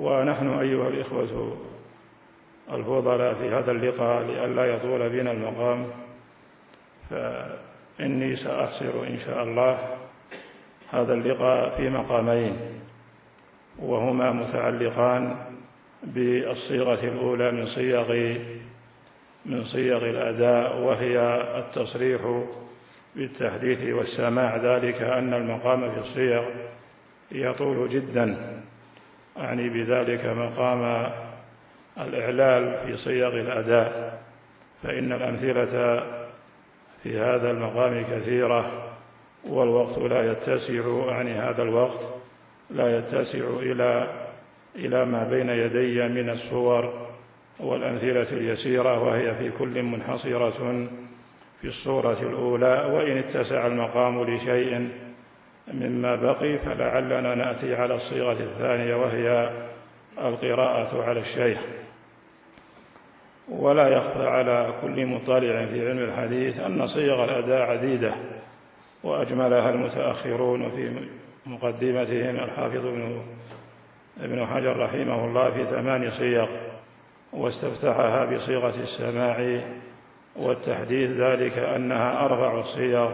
ونحن أيها الإخوة الفضلاء في هذا اللقاء لئلا يطول بنا المقام، فإني سأحصر إن شاء الله هذا اللقاء في مقامين، وهما متعلقان بالصيغة الأولى من صيغ الأداء، وهي التصريح بالتحديث والسماع، ذلك أن المقام في الصيغ يطول جدا، أعني بذلك مقام الإعلال في صيغ الأداء، فإن الأمثلة في هذا المقام كثيرة، والوقت لا يتسع، يعني هذا الوقت لا يتسع إلى ما بين يدي من الصور والأمثلة اليسيرة، وهي في كل منحصرة في الصورة الأولى، وإن اتسع المقام لشيء مما بقي فلعلنا نأتي على الصيغة الثانية، وهي القراءة على الشيخ. ولا يخفى على كل مطلع في علم الحديث أن صيغ الأداء عديدة، وأجملها المتأخرون في مقدمتهم الحافظ ابن حجر رحمه الله في 8 صيغ، واستفتحها بصيغة السماع والتحديث، ذلك أنها أرفع الصيغ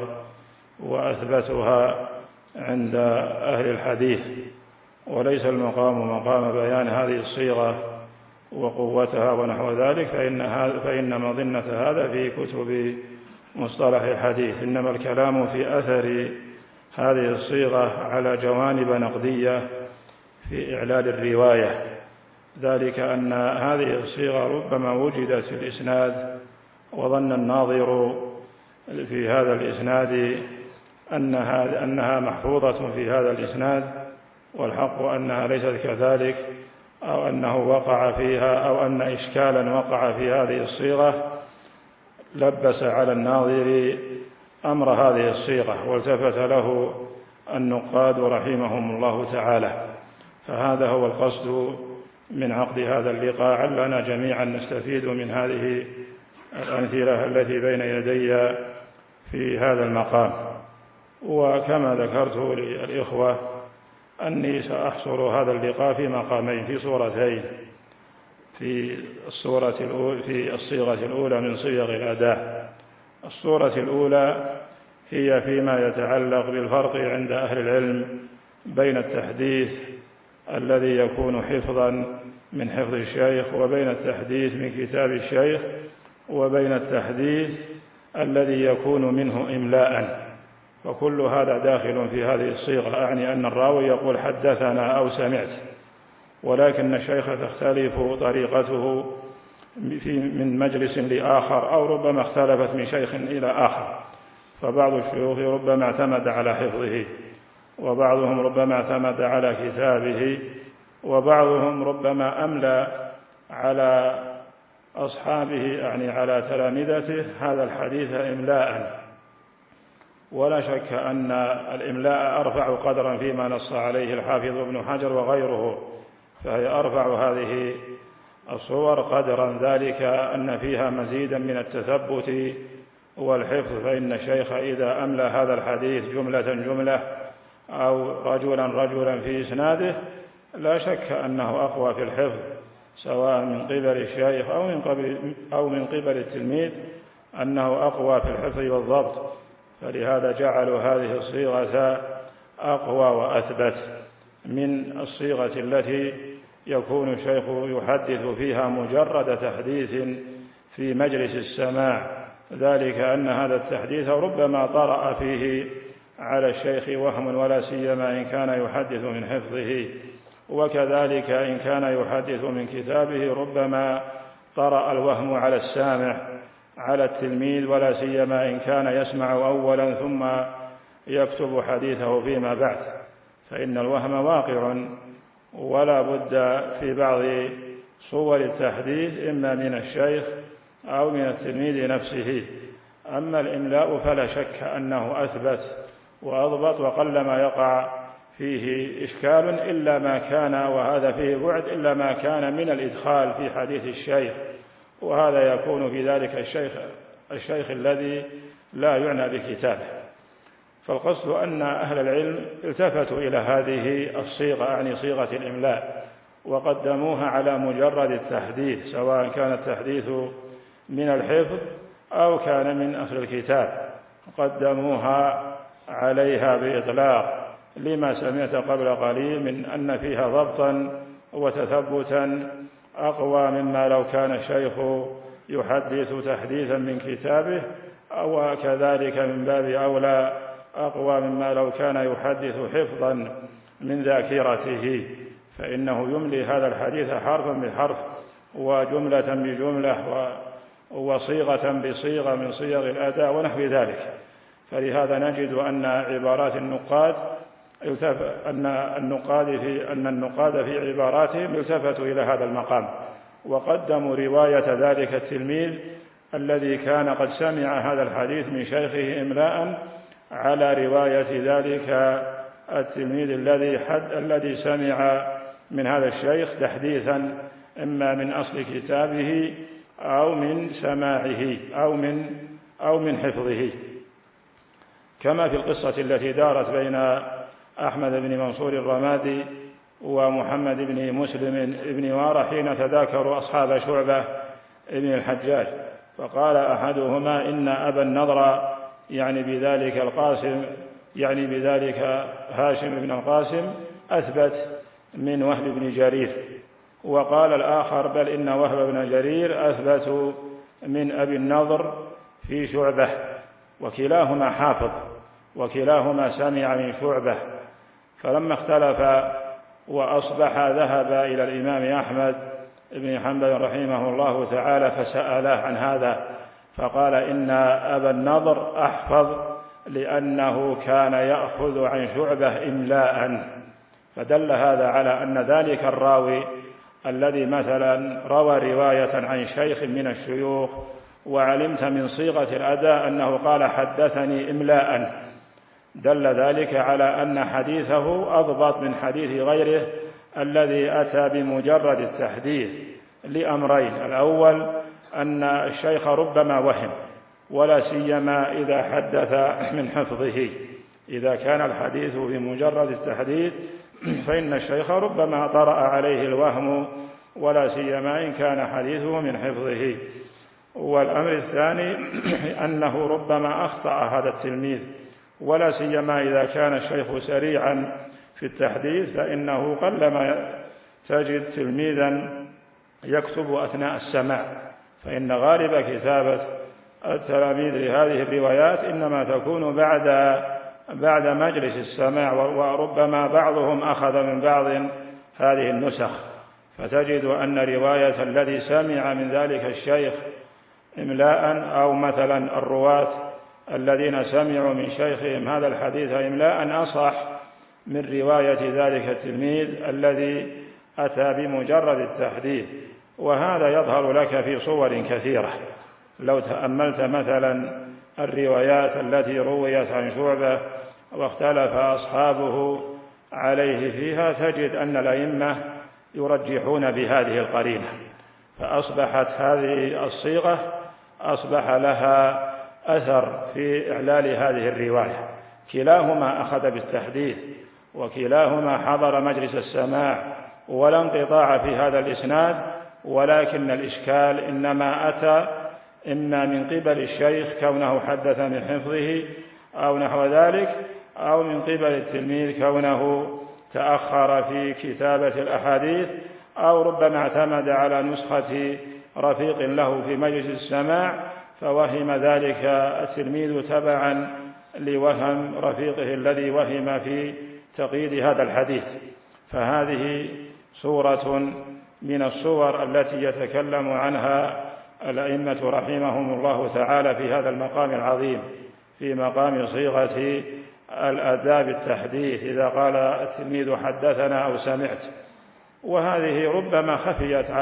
وأثبتها عند أهل الحديث، وليس المقام مقام بيان هذه الصيغة وقوتها ونحو ذلك، فإن مظنة هذا في كتب مصطلح الحديث، إنما الكلام في أثر هذه الصيغة على جوانب نقدية في إعلال الرواية، ذلك أن هذه الصيغة ربما وجدت في الإسناد وظن الناظر في هذا الإسناد أنها محفوظة في هذا الإسناد، والحق أنها ليست كذلك، أو أنه وقع فيها، أو أن إشكالا وقع في هذه الصيغة لبس على الناظر أمر هذه الصيغة، والتفت له النقاد رحمهم الله تعالى. فهذا هو القصد من عقد هذا اللقاء، علنا جميعا نستفيد من هذه الأمثلة التي بين يدي في هذا المقام. وكما ذكرت للإخوة أني سأحصر هذا اللقاء في مقامين، في صورتين، في الصيغة الأولى من صيغ الأداء. الصورة الأولى هي فيما يتعلق بالفرق عند أهل العلم بين التحديث الذي يكون حفظا من حفظ الشيخ، وبين التحديث من كتاب الشيخ، وبين التحديث الذي يكون منه إملاء، فكل هذا داخل في هذه الصيغة، أعني أن الراوي يقول حدثنا أو سمعت، ولكن الشيخ تختلف طريقته من مجلس لآخر، أو ربما اختلفت من شيخ إلى آخر، فبعض الشيوخ ربما اعتمد على حفظه، وبعضهم ربما اعتمد على كتابه، وبعضهم ربما أملى على أصحابه، يعني على تلامذته، هذا الحديث إملاء. ولا شك أن الإملاء أرفع قدرا فيما نص عليه الحافظ ابن حجر وغيره، فهي أرفع هذه الصور قدرا، ذلك أن فيها مزيدا من التثبت والحفظ، فإن الشيخ إذا أملى هذا الحديث جملة أو رجلا في إسناده، لا شك أنه أقوى في الحفظ، سواء من قبل الشيخ أو من قبل التلميذ، أنه أقوى في الحفظ والضبط، فلهذا جعلوا هذه الصيغة أقوى وأثبت من الصيغة التي يكون الشيخ يحدث فيها مجرد تحديث في مجلس السماع، ذلك أن هذا التحديث ربما طرأ فيه على الشيخ وهم، ولا سيما إن كان يحدث من حفظه، وكذلك إن كان يحدث من كتابه ربما طرأ الوهم على السامع، على التلميذ، ولا سيما إن كان يسمع أولا ثم يكتب حديثه فيما بعد، فإن الوهم واقع، ولا بد في بعض صور التحديث إما من الشيخ أو من التلميذ نفسه. أما الإملاء فلا شك أنه أثبت وأضبط، وقلما يقع فيه إشكال إلا ما كان، وهذا فيه بعد، إلا ما كان من الإدخال في حديث الشيخ، وهذا يكون في ذلك الشيخ الذي لا يعنى بكتابه. فالقصد أن أهل العلم التفتوا إلى هذه الصيغة، يعني صيغة الإملاء، وقدموها على مجرد التحديث، سواء كان التحديث من الحفظ أو كان من أهل الكتاب، قدموها عليها بإطلاق لما سمعت قبل قليل من أن فيها ضبطا وتثبتا أقوى مما لو كان الشيخ يحدث تحديثا من كتابه، أو كذلك من باب أولى أقوى مما لو كان يحدث حفظا من ذاكرته، فإنه يملي هذا الحديث حرفا بحرف وجملة بجملة وصيغة بصيغة من صيغ الأداء ونحو ذلك. فلهذا نجد أن عبارات النقاد أن النقاد في عباراتهم التفتوا إلى هذا المقام، وقدموا رواية ذلك التلميذ الذي كان قد سمع هذا الحديث من شيخه إملاء على رواية ذلك التلميذ الذي سمع من هذا الشيخ تحديثا إما من أصل كتابه أو من سماعه أو من حفظه، كما في القصة التي دارت بين أحمد بن منصور الرمادي ومحمد بن مسلم بن وارى حين تذاكروا أصحاب شعبة بن الحجاج، فقال أحدهما إن أبا النضر يعني بذلك هاشم بن القاسم أثبت من وهب بن جرير، وقال الآخر بل إن وهب بن جرير أثبت من أبي النضر في شعبة، وكلاهما حافظ وكلاهما سمع من شعبة. فلما اختلف وأصبح ذهب إلى الإمام أحمد بن حنبل رحمه الله تعالى فسأله عن هذا، فقال إن أبا النضر أحفظ لأنه كان يأخذ عن شعبة إملاء، فدل هذا على أن ذلك الراوي الذي مثلا روى رواية عن شيخ من الشيوخ وعلمت من صيغة الأداء أنه قال حدثني إملاء، دل ذلك على أن حديثه أضبط من حديث غيره الذي أتى بمجرد التحديث لأمرين: الأول أن الشيخ ربما وهم، ولا سيما إذا حدث من حفظه، إذا كان الحديث بمجرد التحديث فإن الشيخ ربما طرأ عليه الوهم، ولا سيما إن كان حديثه من حفظه. والأمر الثاني أنه ربما أخطأ هذا التلميذ، ولا سيما إذا كان الشيخ سريعا في التحديث، فإنه قلما تجد تلميذا يكتب أثناء السماع، فإن غالب كتابة التلاميذ لهذه الروايات إنما تكون بعد مجلس السماع، وربما بعضهم أخذ من بعض هذه النسخ، فتجد أن رواية الذي سمع من ذلك الشيخ إملاء، أو مثلا الرواة الذين سمعوا من شيخهم هذا الحديث إملاء أصح من رواية ذلك التلميذ الذي أتى بمجرد التحديث. وهذا يظهر لك في صور كثيرة، لو تأملت مثلا الروايات التي رويت عن شعبة واختلف أصحابه عليه فيها، تجد أن الأئمة يرجحون بهذه القرينة، فأصبحت هذه الصيغة أصبح لها أثر في إعلال هذه الرواية، كلاهما أخذ بالتحديث وكلاهما حضر مجلس السماع، ولا انقطاع في هذا الإسناد، ولكن الإشكال إنما أتى إما من قبل الشيخ كونه حدث من حفظه أو نحو ذلك، أو من قبل التلميذ كونه تأخر في كتابة الأحاديث، أو ربما اعتمد على نسخة رفيق له في مجلس السماع فوهم ذلك التلميذ تبعا لوهم رفيقه الذي وهم في تقييد هذا الحديث. فهذه صورة من الصور التي يتكلم عنها الأئمة رحمهم الله تعالى في هذا المقام العظيم، في مقام صيغة الأداء بالتحديث إذا قال التلميذ حدثنا أو سمعت. وهذه ربما خفيت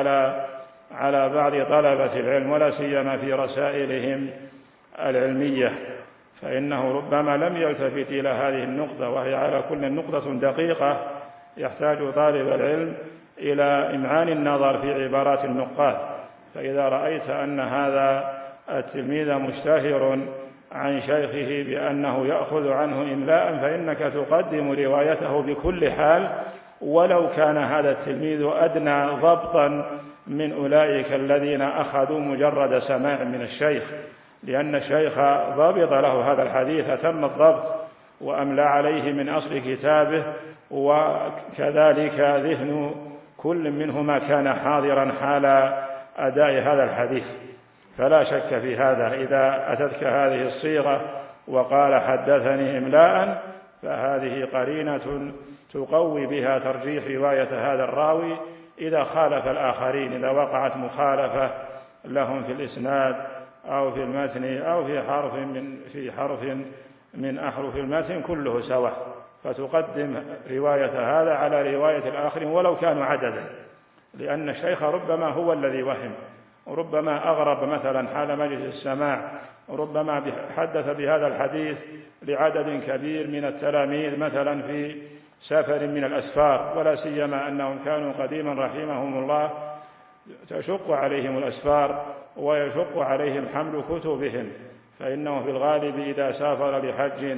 على بعض طلبة العلم، ولا سيما في رسائلهم العلمية، فإنه ربما لم يلتفت إلى هذه النقطة، وهي على كل نقطة دقيقة يحتاج طالب العلم إلى إمعان النظر في عبارات النقاد. فإذا رأيت أن هذا التلميذ مشتهر عن شيخه بأنه يأخذ عنه إملاء، فإنك تقدم روايته بكل حال ولو كان هذا التلميذ أدنى ضبطا من أولئك الذين أخذوا مجرد سماع من الشيخ، لأن الشيخ ضبط له هذا الحديث أتم الضبط وأملى عليه من أصل كتابه، وكذلك ذهن كل منهما كان حاضرا حال أداء هذا الحديث. فلا شك في هذا، إذا أتتك هذه الصيغة وقال حدثني إملاء فهذه قرينة تقوي بها ترجيح رواية هذا الراوي إذا خالف الآخرين، إذا وقعت مخالفة لهم في الإسناد أو في المتن أو في حرف من أحرف المتن كله سواء، فتقدم رواية هذا على رواية الآخرين ولو كانوا عددا، لأن الشيخ ربما هو الذي وهم، وربما أغرب مثلا حال مجلس السماع، وربما حدث بهذا الحديث لعدد كبير من التلاميذ مثلا في سفر من الأسفار، ولا سيما أنهم كانوا قديما رحمهم الله تشق عليهم الأسفار ويشق عليهم حمل كتبهم، فإنه في الغالب إذا سافر لحج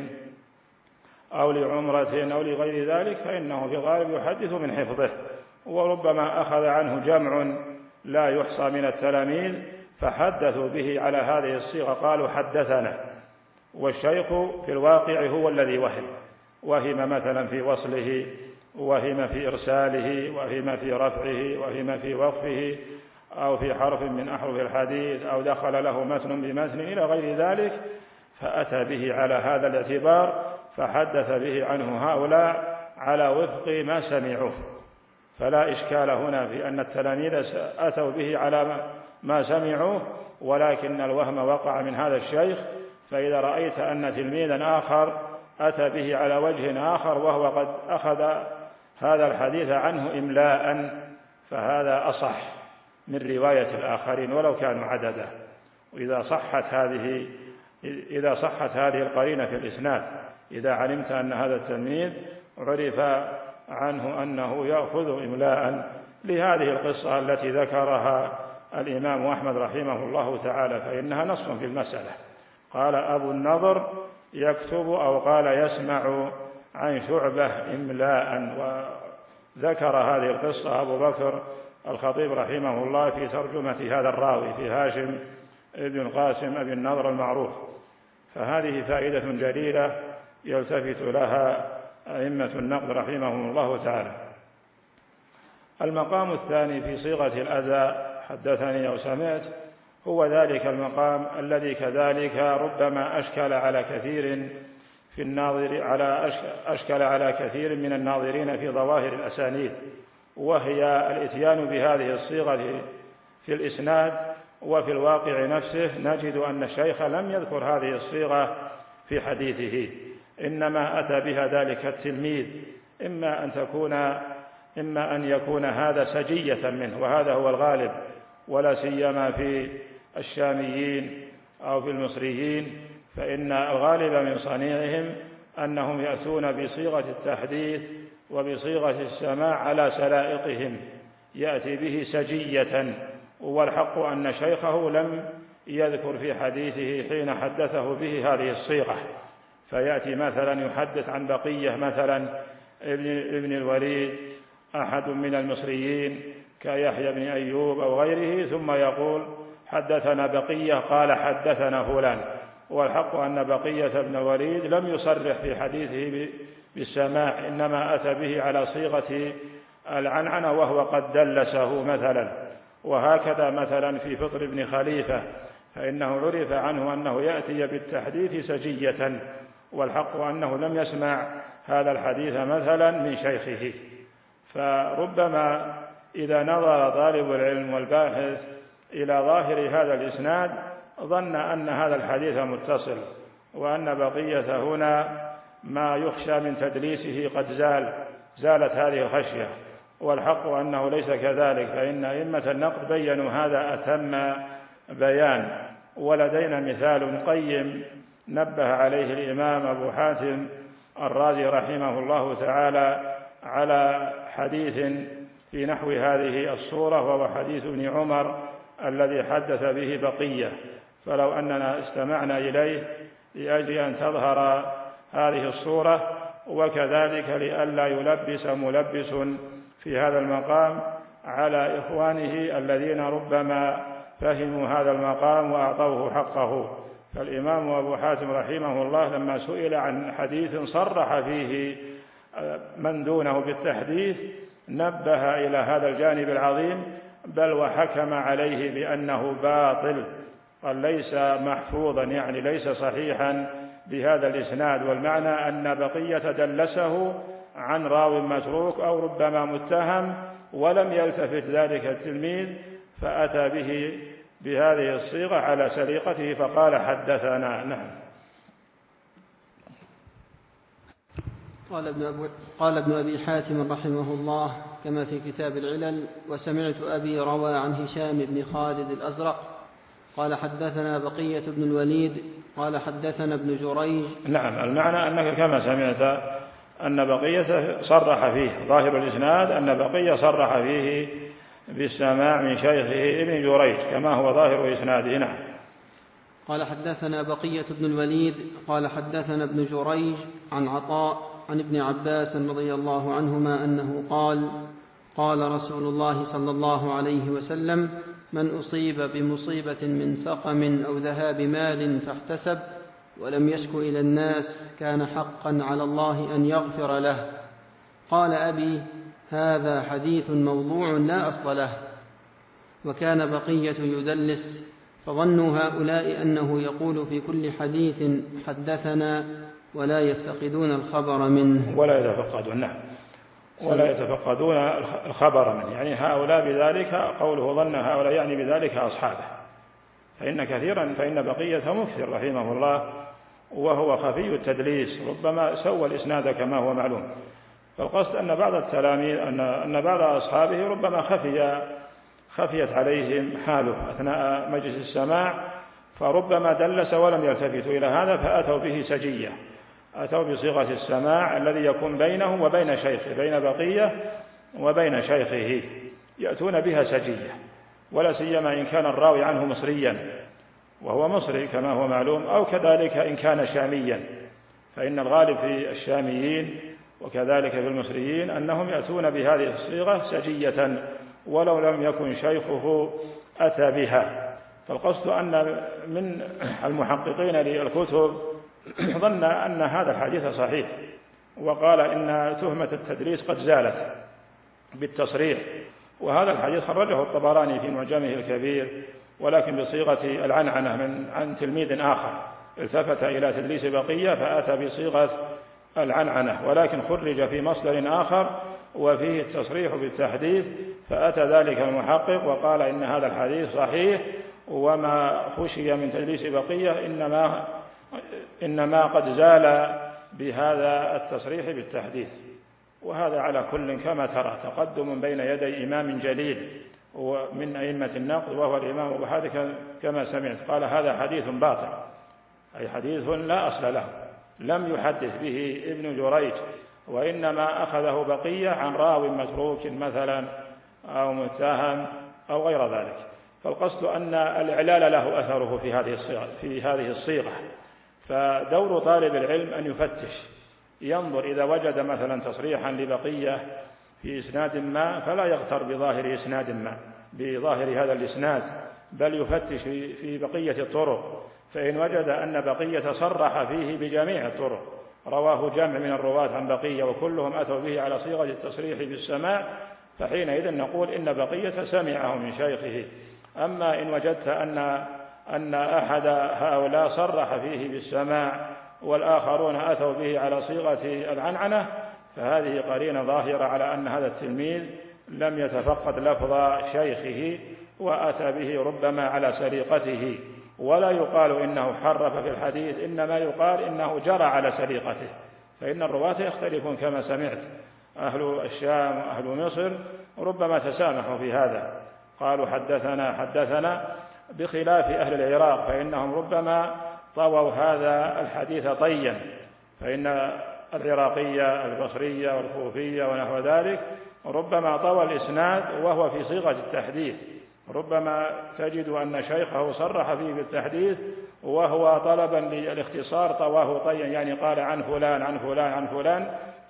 أو لعمرة أو لغير ذلك فإنه في الغالب يحدث من حفظه، وربما أخذ عنه جمع لا يحصى من التلاميذ فحدثوا به على هذه الصيغة، قالوا حدثنا، والشيخ في الواقع هو الذي وهم مثلا في وصله، وهم في إرساله، وهم في رفعه، وهم في وقفه، أو في حرف من أحرف الحديث، أو دخل له متن بمتن إلى غير ذلك، فأتى به على هذا الاعتبار فحدث به عنه هؤلاء على وفق ما سمعوه. فلا إشكال هنا في أن التلاميذ أتوا به على ما سمعوه، ولكن الوهم وقع من هذا الشيخ. فإذا رأيت أن تلميذا آخر أتى به على وجه آخر وهو قد أخذ هذا الحديث عنه إملاء، فهذا أصح من رواية الآخرين ولو كانوا عددا. وإذا صحت هذه القرينة في الإسناد، إذا علمت أن هذا التلميذ عرف عنه أنه يأخذ إملاء لهذه القصة التي ذكرها الإمام أحمد رحمه الله تعالى، فإنها نص في المسألة. قال أبو النضر يكتب أو قال يسمع عن شعبة إملاء، وذكر هذه القصة أبو بكر الخطيب رحمه الله في ترجمة هذا الراوي في هاشم ابن القاسم أبي النضر المعروف. فهذه فائدة جليلة يلتفت لها أئمة النقد رحمهم الله تعالى. المقام الثاني في صيغة الأداء حدثني أو سمعت هو ذلك المقام الذي كذلك ربما أشكل على كثير من الناظرين في ظواهر الأسانيد، وهي الإتيان بهذه الصيغة في الإسناد، وفي الواقع نفسه نجد أن الشيخ لم يذكر هذه الصيغة في حديثه، إنما أتى بها ذلك التلميذ، إما أن يكون هذا سجية منه، وهذا هو الغالب، ولا سيما في الشاميين أو في المصريين، فإن الغالب من صنيعهم أنهم يأتون بصيغة التحديث وبصيغة السماع على سلائقهم، يأتي به سجية، والحق أن شيخه لم يذكر في حديثه حين حدثه به هذه الصيغة، فيأتي مثلا يحدث عن بقية مثلا ابن الوليد أحد من المصريين كيحيى بن أيوب أو غيره، ثم يقول حدثنا بقية قال حدثنا فلان، والحق أن بقية بن الوليد لم يصرح في حديثه بالسماع، إنما أتى به على صيغة العنعنة وهو قد دلسه مثلا. وهكذا مثلا في فطر بن خليفة، فإنه عرف عنه أنه يأتي بالتحديث سجية، والحق أنه لم يسمع هذا الحديث مثلا من شيخه. فربما إذا نظر طالب العلم والباحث إلى ظاهر هذا الإسناد ظن أن هذا الحديث متصل، وأن بقية هنا ما يخشى من تدليسه قد زالت هذه الخشية، والحق أنه ليس كذلك، فإن أئمة النقد بيّنوا هذا أتم بيان. ولدينا مثال قيم نبه عليه الإمام أبو حاتم الرازي رحمه الله تعالى على حديث في نحو هذه الصورة، وهو حديث ابن عمر الذي حدث به بقية، فلو أننا استمعنا إليه لأجل أن تظهر هذه الصورة وكذلك لئلا يلبس ملبس في هذا المقام على إخوانه الذين ربما فهموا هذا المقام وأعطوه حقه. فالإمام أبو حاتم رحمه الله لما سئل عن حديث صرح فيه من دونه بالتحديث نبه إلى هذا الجانب العظيم، بل وحكم عليه بأنه باطل، قال ليس محفوظا، يعني ليس صحيحا بهذا الإسناد، والمعنى أن بقية دلسه عن راو متروك أو ربما متهم ولم يلتفت ذلك التلميذ فأتى به بهذه الصيغة على سليقته فقال حدثنا. نعم. قال ابن أبي حاتم رحمه الله كما في كتاب العلل: وسمعت أبي روى عن هشام بن خالد الأزرق قال حدثنا بقية بن الوليد قال حدثنا ابن جريج. نعم، المعنى أنك كما سمعت أن بقية صرح فيه، ظاهر الإسناد أن بقية صرح فيه بالسماع من شيخه ابن جريج كما هو ظاهر إسناده. نعم. قال حدثنا بقية بن الوليد قال حدثنا ابن جريج عن عطاء عن ابن عباس رضي الله عنهما أنه قال: قال رسول الله صلى الله عليه وسلم: من أصيب بمصيبة من سقم أو ذهاب مال فاحتسب ولم يشك إلى الناس كان حقا على الله أن يغفر له. قال أبي: هذا حديث موضوع لا أصل له. وكان بقية يدلس، فظنوا هؤلاء أنه يقول في كل حديث حدثنا ولا يفتقدون الخبر منه. ولا يتفقدون. نعم، ولا يتفقدون الخبر منه، يعني هؤلاء بذلك قوله ظن هؤلاء يعني بذلك أصحابه، فإن بقية مكثر رحمه الله وهو خفي التدليس، ربما سوى الإسناد كما هو معلوم. فالقصد أن بعض التلاميذ أن بعض أصحابه ربما خفيت عليهم حاله أثناء مجلس السماع، فربما دلس ولم يلتفتوا إلى هذا فأتوا به سجية، أتوا بصيغة السماع الذي يكون بينه وبين شيخه، بين بقية وبين شيخه، يأتون بها سجية، ولا سيما إن كان الراوي عنه مصريا، وهو مصري كما هو معلوم، أو كذلك إن كان شاميا، فإن الغالب في الشاميين وكذلك في المصريين أنهم يأتون بهذه الصيغة سجية ولو لم يكن شيخه أتى بها. فالقصد أن من المحققين للكتب ظن أن هذا الحديث صحيح، وقال إن تهمة التدليس قد زالت بالتصريح، وهذا الحديث خرجه الطبراني في معجمه الكبير ولكن بصيغة العنعنة عن تلميذ آخر، التفت إلى تدليس بقية فأتى بصيغة العنعنة، ولكن خرج في مصدر آخر وفيه التصريح بالتحديث، فأتى ذلك المحقق وقال إن هذا الحديث صحيح، وما خشي من تدليس بقية إنما قد زال بهذا التصريح بالتحديث. وهذا على كل كما ترى تقدم بين يدي إمام جليل ومن أئمة النقد وهو الإمام أبو حاتم كما سمعت، قال هذا حديث باطل، أي حديث لا أصل له، لم يحدث به ابن جريج، وإنما أخذه بقية عن راو متروك مثلا أو متهم أو غير ذلك. فالقصد أن الإعلال له أثره في هذه الصيغة، فدور طالب العلم أن يفتش، ينظر إذا وجد مثلا تصريحا لبقية في إسناد ما فلا يغتر بظاهر إسناد ما بظاهر هذا الإسناد، بل يفتش في بقية الطرق، فإن وجد أن بقية صرح فيه بجميع الطرق، رواه جمع من الرواة عن بقية وكلهم أتوا به على صيغة التصريح بالسماع، فحينئذ نقول إن بقية سمعه من شيخه. أما إن وجدت أن أحد هؤلاء صرح فيه بالسماع والآخرون أتوا به على صيغة العنعنة، فهذه قرينة ظاهرة على أن هذا التلميذ لم يتفقد لفظ شيخه وأتى به ربما على سريقته، ولا يقال إنه حرف في الحديث، إنما يقال إنه جرى على سريقته، فإن الرواة يختلفون كما سمعت، أهل الشام وأهل مصر ربما تسامحوا في هذا، قالوا حدثنا بخلاف أهل العراق، فإنهم ربما طووا هذا الحديث طيا، فإن العراقية البصرية والكوفية ونحو ذلك ربما طوى الإسناد وهو في صيغة التحديث، ربما تجد أن شيخه صرح فيه بالتحديث وهو طلبا للاختصار طواه طيا، يعني قال عن فلان عن فلان عن فلان،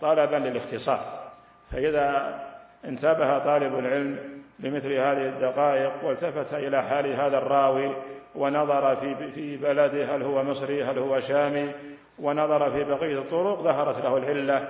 طلبا للاختصار. فإذا انتبه طالب العلم لمثل هذه الدقائق والتفت إلى حال هذا الراوي ونظر في بلده هل هو مصري هل هو شامي، ونظر في بقية الطرق ظهرت له العلة.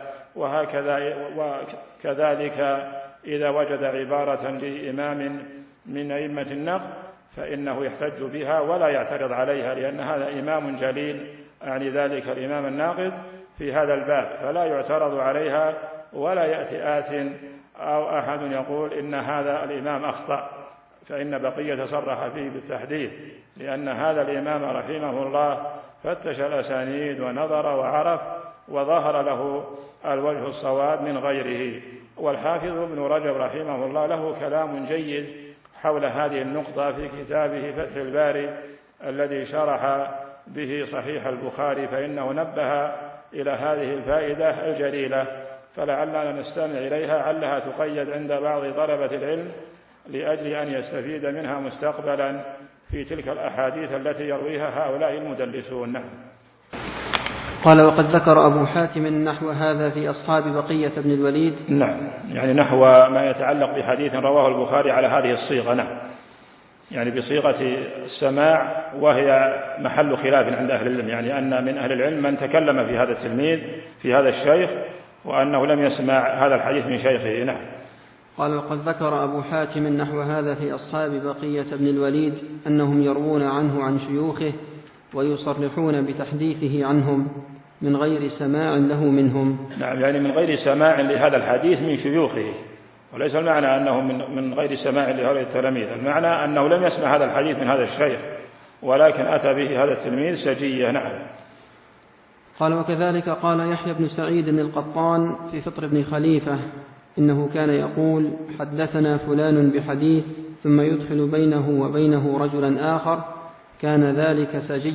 وكذلك إذا وجد عبارة لإمام من أئمة النقد فإنه يحتج بها ولا يعترض عليها، لأن هذا إمام جليل، يعني ذلك الإمام الناقد في هذا الباب، فلا يعترض عليها ولا يأتي آت أو أحد يقول إن هذا الإمام أخطأ، فإن بقية صرح فيه بالتحديث، لأن هذا الإمام رحمه الله فتش الأسانيد ونظر وعرف وظهر له الوجه الصواب من غيره. والحافظ ابن رجب رحمه الله له كلام جيد حول هذه النقطة في كتابه فتح الباري الذي شرح به صحيح البخاري، فإنه نبه إلى هذه الفائدة الجليلة، فلعلنا نستمع إليها علها تقيد عند بعض طلبة العلم لأجل أن يستفيد منها مستقبلا في تلك الأحاديث التي يرويها هؤلاء المدلسون. نعم. قال: وقد ذكر أبو حاتم نحو هذا في أصحاب بقية بن الوليد. نعم، يعني نحو ما يتعلق بحديث رواه البخاري على هذه الصيغة. نعم، يعني بصيغة السماع، وهي محل خلاف عند أهل العلم، يعني أن من أهل العلم من تكلم في هذا التلميذ في هذا الشيخ وأنه لم يسمع هذا الحديث من شيخه. نعم. قال: وقد ذكر أبو حاتم نحو هذا في أصحاب بقية بن الوليد أنهم يروون عنه عن شيوخه ويصرحون بتحديثه عنهم من غير سماع له منهم. نعم، يعني من غير سماع لهذا الحديث من شيوخه، وليس المعنى أنه من غير سماع لهؤلاء التلاميذ، المعنى أنه لم يسمع هذا الحديث من هذا الشيخ ولكن أتى به هذا التلميذ سجية. نعم. قال: وكذلك قال يحيى بن سعيد القطان في فطر بن خليفة إنه كان يقول: حدثنا فلان بحديث ثم يدخل بينه وبينه رجلا آخر كان ذلك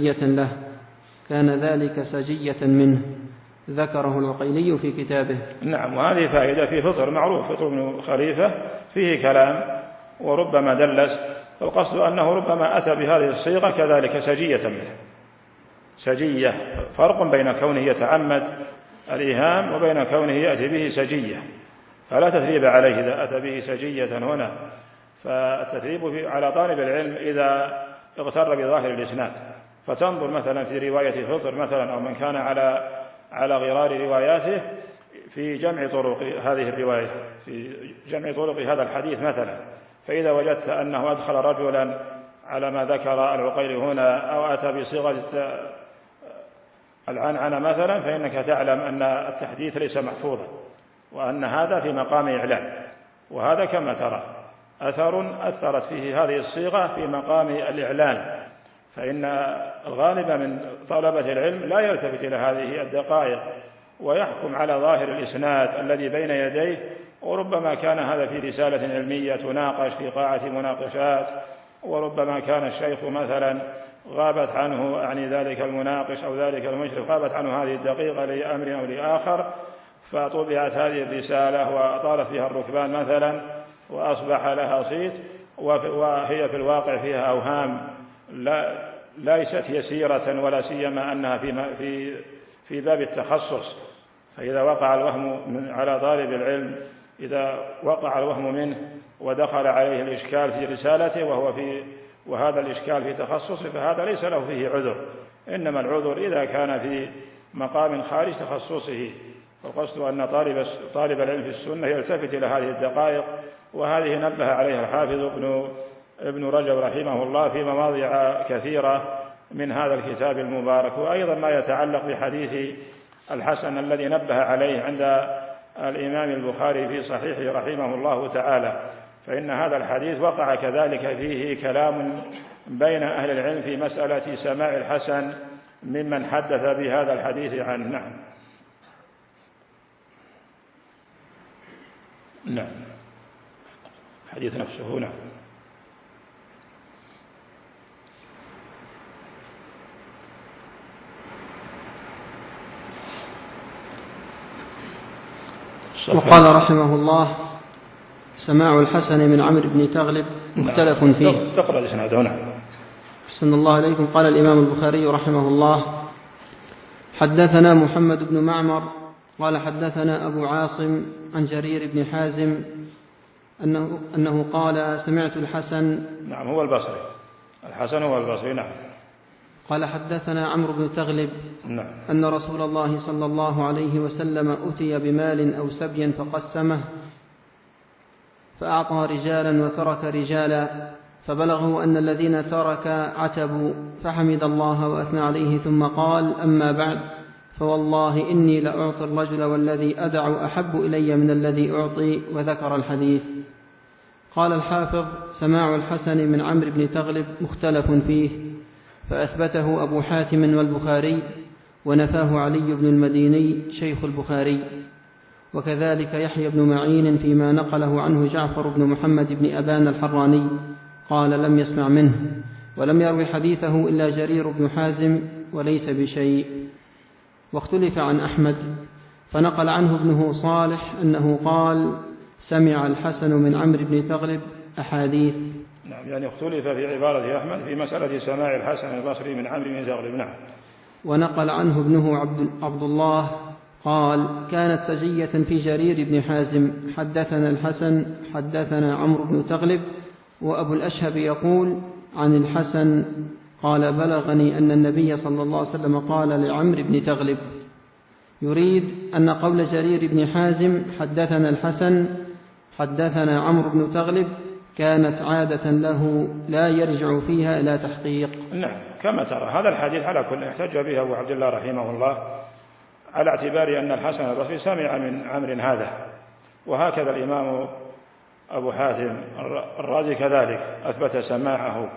سجية منه. ذكره العقيلي في كتابه. نعم، وهذه فائدة في فطر معروف، فطر بن خليفة فيه كلام وربما دلس، فالقصد أنه ربما أتى بهذه الصيغة كذلك سجية منه. سجية فرق بين كونه يتعمد الإيهام وبين كونه يأتي به سجية، فلا تثريب عليه إذا أتى به سجية هنا. فالتثريب على طالب العلم إذا اغتر بظاهر الإسناد، فتنظر مثلا في رواية فطر مثلا أو من كان على غرار رواياته في جمع طرق هذه الرواية، في جمع طرق هذا الحديث مثلا، فإذا وجدت أنه أدخل رجلا على ما ذكر العقيل هنا أو أتى بصيغة العنعنة مثلا، فإنك تعلم أن التحديث ليس محفوظا، وأن هذا في مقام إعلان، وهذا كما ترى أثر أثرت فيه هذه الصيغة في مقام الإعلان، فإن الغالب من طلبة العلم لا يلتفت إلى هذه الدقائق ويحكم على ظاهر الإسناد الذي بين يديه، وربما كان هذا في رسالة علمية تناقش في قاعة مناقشات، وربما كان الشيخ مثلا غابت عنه يعني ذلك المناقش أو ذلك المشرف غابت عنه هذه الدقيقة لأمر أو لآخر، فطبعت هذه الرسالة وطالت فيها الركبان مثلا وأصبح لها صيت، وهي في الواقع فيها أوهام ليست يسيرة، ولا سيما أنها في باب التخصص. فإذا وقع الوهم على طالب العلم، إذا وقع الوهم منه ودخل عليه الإشكال في رسالته وهذا الإشكال في تخصصه، فهذا ليس له فيه عذر، إنما العذر إذا كان في مقام خارج تخصصه. فالقصد أن طالب العلم في السنة يلتفت إلى هذه الدقائق، وهذه نبه عليها الحافظ ابن رجب رحمه الله في مواضع كثيرة من هذا الكتاب المبارك. وأيضا ما يتعلق بحديث الحسن الذي نبه عليه عند الإمام البخاري في صحيحه رحمه الله تعالى، فإن هذا الحديث وقع كذلك فيه كلام بين أهل العلم في مسألة سماع الحسن ممن حدث بهذا الحديث عنه. نعم، الحديث نفسه. نعم. وقال رحمه الله: سماع الحسن من عمرو بن تغلب مختلف فيه. تقرأ الإسناد هنا. أحسن الله عليكم. قال الإمام البخاري رحمه الله: حدثنا محمد بن معمر قال حدثنا أبو عاصم عن جرير بن حازم أنه قال سمعت الحسن. نعم هو البصري، الحسن هو البصري. نعم. قال حدثنا عمرو بن تغلب. نعم. أن رسول الله صلى الله عليه وسلم أتي بمال أو سبي فقسمه فأعطى رجالا وترك رجالا، فبلغه أن الذين ترك عتبوا، فحمد الله وأثنى عليه ثم قال: أما بعد، فوالله إني لأعطي الرجل والذي أدع أحب إلي من الذي أعطي، وذكر الحديث. قال الحافظ: سماع الحسن من عمرو بن تغلب مختلف فيه، فأثبته أبو حاتم والبخاري، ونفاه علي بن المديني شيخ البخاري، وكذلك يحيى بن معين فيما نقله عنه جعفر بن محمد بن أبان الحراني قال لم يسمع منه، ولم يروي حديثه إلا جرير بن حازم وليس بشيء. واختلف عن أحمد، فنقل عنه ابنه صالح أنه قال: سمع الحسن من عمرو بن تغلب أحاديث. نعم، يعني اختلف في عبارة أحمد في مسألة سماع الحسن البصري من عمرو بن تغلب. نعم. ونقل عنه ابنه عبد الله قال: كانت سجية في جرير بن حازم، حدثنا الحسن حدثنا عمرو بن تغلب. وأبو الأشهب يقول عن الحسن قال: بلغني أن النبي صلى الله عليه وسلم قال لعمرو بن تغلب، يريد أن قول جرير بن حازم حدثنا الحسن حدثنا عمرو بن تغلب كانت عادة له لا يرجع فيها إلى تحقيق. نعم، كما ترى هذا الحديث على كل احتج به أبو عبد الله رحمه الله على اعتبار أن الحسن البصري سمع من عمرو هذا، وهكذا الإمام أبو حاتم الرازي كذلك أثبت سماعه.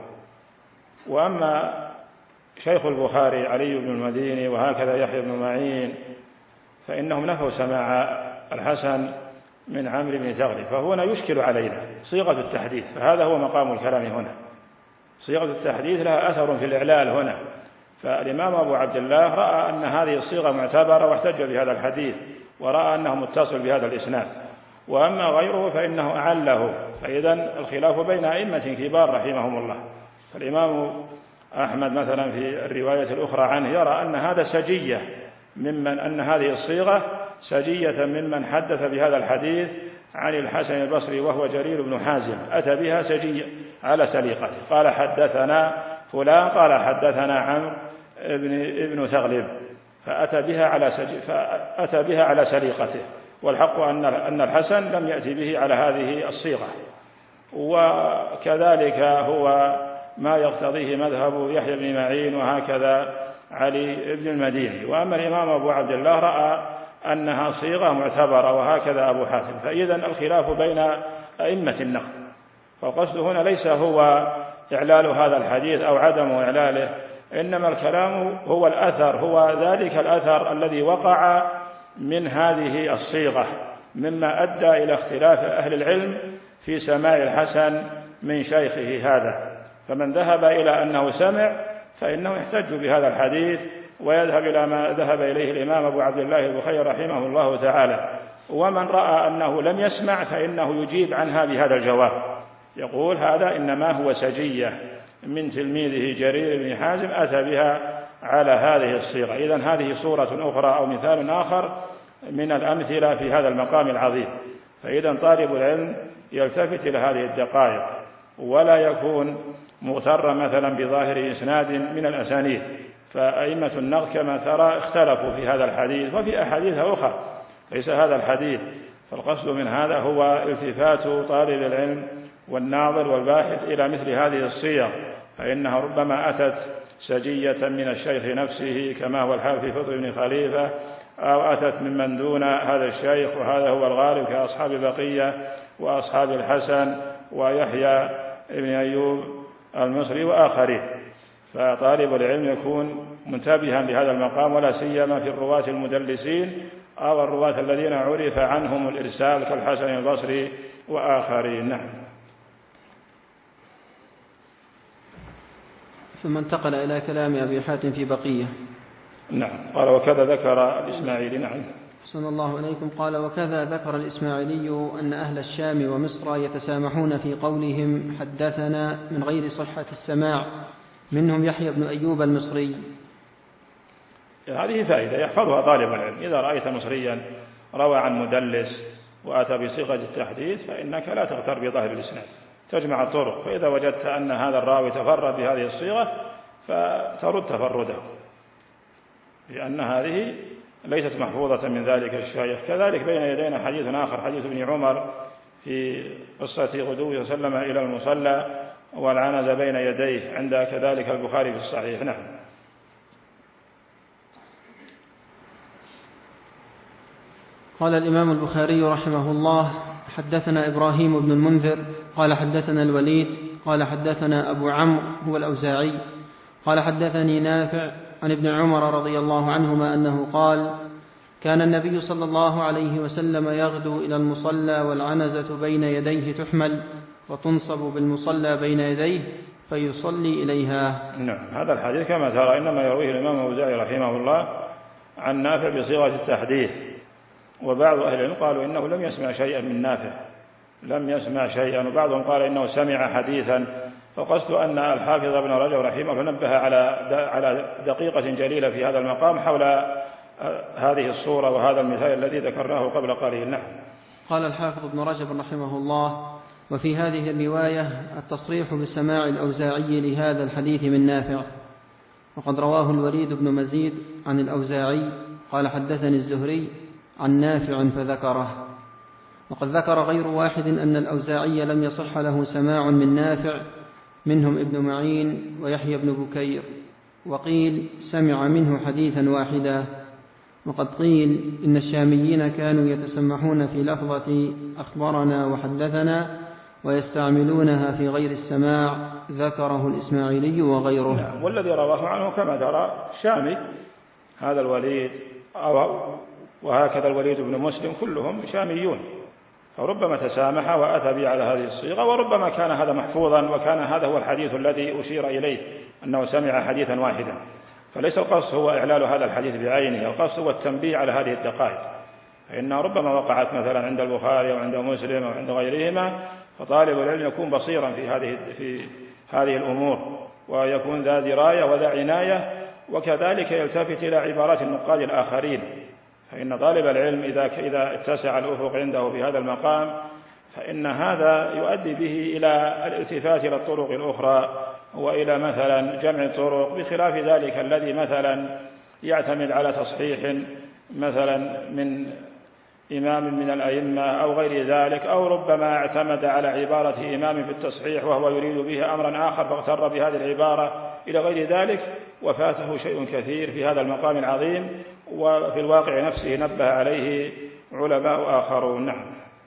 وأما شيخ البخاري علي بن المديني وهكذا يحيى بن معين فإنهم نفوا سماع الحسن من عمرو بن تغلب، فهنا يشكل علينا صيغة التحديث، فهذا هو مقام الكلام هنا. صيغة التحديث لها أثر في الإعلال هنا، فالإمام أبو عبد الله رأى أن هذه الصيغة معتبرة واحتج بهذا الحديث، ورأى أنه متصل بهذا الإسناد. وأما غيره فإنه أعله، فإذا الخلاف بين أئمة كبار رحمهم الله. فالإمام أحمد مثلا في الرواية الأخرى عنه يرى أن هذا سجية ممن أن هذه الصيغة سجية ممن حدث بهذا الحديث عن الحسن البصري وهو جرير بن حازم، أتى بها سجية على سليقته، قال حدثنا فلان قال حدثنا عمرو ابن ثغلب، فأتى بها على سليقته. والحق أن الحسن لم يأتي به على هذه الصيغة. وكذلك هو ما يقتضيه مذهب يحيى بن معين وهكذا علي بن المديني. وأما الإمام أبو عبد الله رأى أنها صيغة معتبرة وهكذا أبو حاتم. فإذا الخلاف بين أئمة النقد، فالقصد هنا ليس هو إعلال هذا الحديث أو عدم إعلاله، إنما الكلام هو الأثر، هو ذلك الأثر الذي وقع من هذه الصيغة مما أدى إلى اختلاف أهل العلم في سماع الحسن من شيخه هذا. فمن ذهب إلى أنه سمع فإنه يحتج بهذا الحديث ويذهب إلى ما ذهب إليه الإمام أبو عبد الله البخاري رحمه الله تعالى. ومن رأى أنه لم يسمع فإنه يجيب عنها بهذا الجواب، يقول هذا إنما هو سجية من تلميذه جرير بن حازم أتى بها على هذه الصيغة. إذن هذه صورة أخرى أو مثال آخر من الأمثلة في هذا المقام العظيم. فإذا طالب العلم يلتفت إلى هذه الدقائق ولا يكون مغترا مثلا بظاهر إسناد من الأسانيد. فأئمة النقد كما ترى اختلفوا في هذا الحديث وفي أحاديث أخرى ليس هذا الحديث. فالقصد من هذا هو التفات طالب العلم والناظر والباحث إلى مثل هذه الصيغ، فإنها ربما أتت سجية من الشيخ نفسه كما هو الحال في فضل بن خليفة، أو أتت ممن دون هذا الشيخ، وهذا هو الغالب كأصحاب بقية وأصحاب الحسن ويحيى بن أيوب المصري وآخرين. فطالب العلم يكون منتبها لهذا المقام، ولا سيما في الرواة المدلسين أو الرواة الذين عرف عنهم الإرسال كالحسن البصري وآخرين. نعم. ثم انتقل إلى كلام أبي حاتم في بقية. نعم. قال وكذا ذكر الإسماعيلي. نعم. أحسن الله إليكم. قال وكذا ذكر الإسماعيلي أن أهل الشام ومصر يتسامحون في قولهم حدثنا من غير صحة السماع، منهم يحيى بن أيوب المصري. هذه فائدة يحفظها طالب العلم. إذا رأيت مصريا روى عن مدلس وأتى بصيغة التحديث فإنك لا تغتر بظاهر الإسناد، تجمع الطرق، فإذا وجدت أن هذا الراوي تفرد بهذه الصيغة فترد تفرده، لأن هذه ليست محفوظة من ذلك الشيخ. كذلك بين يدينا حديث آخر، حديث ابن عمر في قصة غدوه صلى الله عليه وسلم إلى المصلى والعنز بين يديه، عند كذلك البخاري في الصحيح. نعم. قال الإمام البخاري رحمه الله: حدثنا إبراهيم بن المنذر قال حدثنا الوليد قال حدثنا أبو عمرو هو الأوزاعي قال حدثني نافع عن ابن عمر رضي الله عنهما أنه قال: كان النبي صلى الله عليه وسلم يغدو إلى المصلى والعنزة بين يديه تحمل وتنصب بالمصلى بين يديه فيصلي إليها. نعم. هذا الحديث كما ترى إنما يرويه الإمام الأوزاعي رحمه الله عن نافع بصيغة التحديث، وبعض أهل العلم قالوا إنه لم يسمع شيئا من نافع، لم يسمع شيئا، وبعضهم قال إنه سمع حديثا. فقصد أن الحافظ ابن رجب رحمه الله نبه على دقيقة جليلة في هذا المقام حول هذه الصورة وهذا المثال الذي ذكرناه قبل قليل. نعم. قال الحافظ ابن رجب رحمه الله: وفي هذه الرواية التصريح بسماع الأوزاعي لهذا الحديث من نافع، وقد رواه الوليد بن مزيد عن الأوزاعي قال حدثني الزهري عن نافع فذكره. وقد ذكر غير واحد أن الأوزاعي لم يصح له سماع من نافع، منهم ابن معين ويحيى بن بكير، وقيل سمع منه حديثا واحدا. وقد قيل إن الشاميين كانوا يتسمحون في لفظة أخبرنا وحدثنا ويستعملونها في غير السماع، ذكره الإسماعيلي وغيره. نعم. والذي رواه عنه كما ترى شامي، هذا الوليد وهكذا الوليد بن مسلم كلهم شاميون، فربما تسامح وأتى به على هذه الصيغة، وربما كان هذا محفوظا وكان هذا هو الحديث الذي أشير إليه أنه سمع حديثا واحدا. فليس القصد هو إعلال هذا الحديث بعينه، القصد هو التنبيه على هذه الدقائق، فإنها ربما وقعت مثلا عند البخاري أو عند مسلم أو عند غيرهما، فطالب العلم يكون بصيرا في هذه الأمور، ويكون ذا دراية وذا عناية، وكذلك يلتفت إلى عبارات النقاد الآخرين. فإن طالب العلم إذا اتسع الأفق عنده في هذا المقام فإن هذا يؤدي به إلى الالتفات إلى الطرق الأخرى وإلى مثلا جمع الطرق، بخلاف ذلك الذي مثلا يعتمد على تصحيح مثلا من إمام من الأئمة أو غير ذلك، أو ربما اعتمد على عبارة إمام في التصحيح وهو يريد به أمرا آخر فاغتر بهذه العبارة إلى غير ذلك، وفاته شيء كثير في هذا المقام العظيم، وفي الواقع نفسه نبه عليه علماء آخرون. نعم.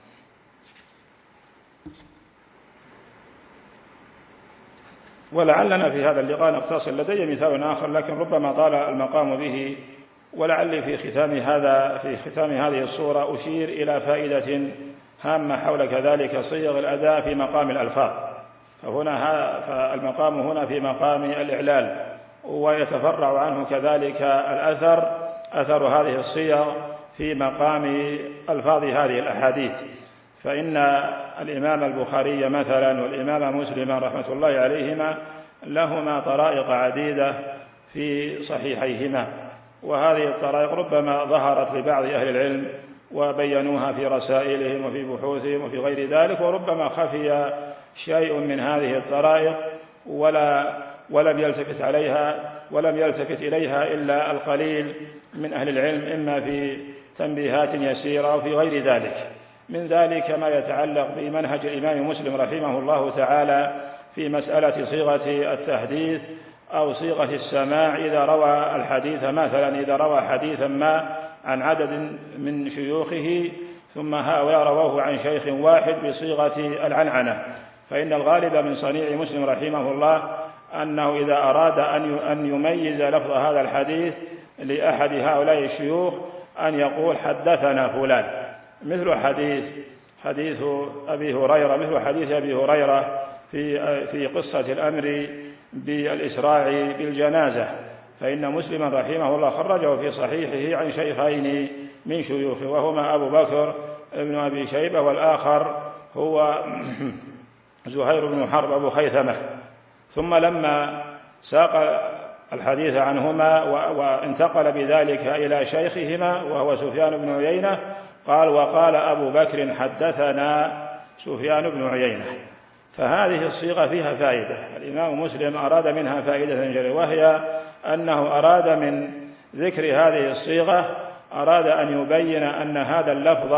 ولعلنا في هذا اللقاء نقتصر، لدي مثال آخر لكن ربما طال المقام به، ولعلي في ختام هذه الصورة أشير إلى فائدة هامة حول كذلك صيغ الأداء في مقام الألفاظ. فالمقام هنا في مقام الإعلال، ويتفرع عنه كذلك أثر هذه الصيغ في مقام ألفاظ هذه الأحاديث. فإن الإمام البخاري مثلا والإمام مسلم رحمة الله عليهما لهما طرائق عديدة في صحيحيهما، وهذه الطرائق ربما ظهرت لبعض أهل العلم وبينوها في رسائلهم وفي بحوثهم وفي غير ذلك، وربما خفي شيء من هذه الطرائق ولم يلتفت إليها إلا القليل من أهل العلم، إما في تنبيهات يسيرة وفي غير ذلك. من ذلك ما يتعلق بمنهج الإمام مسلم رحمه الله تعالى في مسألة صيغة التحديث أو صيغة السماع. إذا روى الحديث مثلا، إذا روى حديثا ما عن عدد من شيوخه ثم هؤلاء رووه عن شيخ واحد بصيغة العنعنة، فإن الغالب من صنيع مسلم رحمه الله أنه إذا أراد أن يميز لفظ هذا الحديث لأحد هؤلاء الشيوخ أن يقول حدثنا فلان، مثل حديث أبي هريرة، مثل حديث أبي هريرة في قصة الأمر بالإسراع بالجنازة، فإن مسلما رحمه الله خرجه في صحيحه عن شيخين من شيوخه، وهما أبو بكر بن أبي شيبة، والآخر هو زهير بن حرب أبو خيثمة. ثم لما ساق الحديث عنهما وانتقل بذلك إلى شيخهما وهو سفيان بن عيينة، قال وقال أبو بكر حدثنا سفيان بن عيينة. فهذه الصيغة فيها فائدة، الإمام مسلم أراد منها فائدة جليلة، وهي أنه أراد من ذكر هذه الصيغة أراد أن يبين أن هذا اللفظ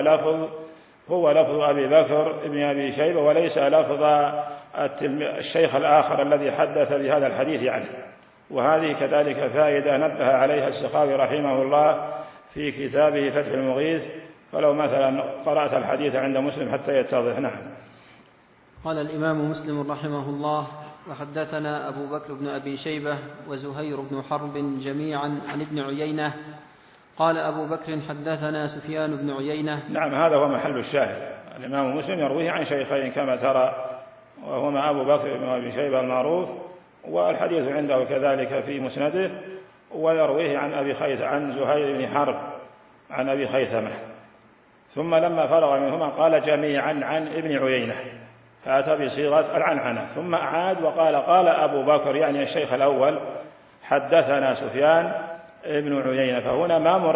هو لفظ أبي بكر بن أبي شيبة وليس لفظ الشيخ الآخر الذي حدث بهذا الحديث عنه. وهذه كذلك فائدة نبه عليها السخاوي رحمه الله في كتابه فتح المغيث، فلو مثلا قرأت الحديث عند مسلم حتى يتضح. نعم. قال الإمام مسلم رحمه الله: وحدثنا أبو بكر بن أبي شيبة وزهير بن حرب جميعا عن ابن عيينة. قال أبو بكر حدثنا سفيان بن عيينة. نعم، هذا هو محل الشاهد. الإمام مسلم يرويه عن شيخين كما ترى، وهما أبو بكر بن أبي شيبة المعروف، والحديث عنده كذلك في مسنده، ويرويه عن زهير بن حرب عن أبي خيثمة. ثم لما فرغ منهما قال جميعا عن ابن عيينة، فأتى بصيغة العنعنة، ثم أعاد وقال قال أبو بكر يعني الشيخ الأول حدثنا سفيان ابن عيينة. فهنا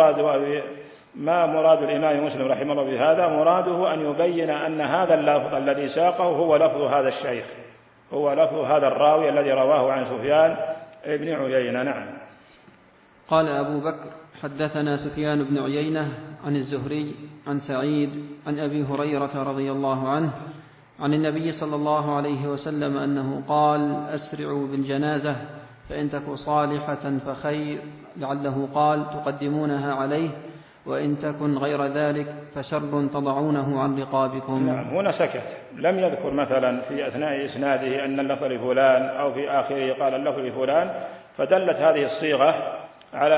ما مراد الإمام مسلم رحمه الله بهذا، مراده أن يبين أن هذا اللفظ الذي ساقه هو لفظ هذا الشيخ، هو لفظ هذا الراوي الذي رواه عن سفيان ابن عيينة. نعم. قال أبو بكر حدثنا سفيان بن عيينة عن الزهري عن سعيد عن أبي هريرة رضي الله عنه عن النبي صلى الله عليه وسلم أنه قال: أسرعوا بالجنازة فإن تك صالحة فخير، لعله قال: تقدمونها عليه، وإن تكن غير ذلك فشر تضعونه عن رقابكم. نعم. هنا سكت، لم يذكر مثلا في أثناء إسناده أن اللفظ لفلان، أو في آخره قال اللفظ لفلان، فدلت هذه الصيغة على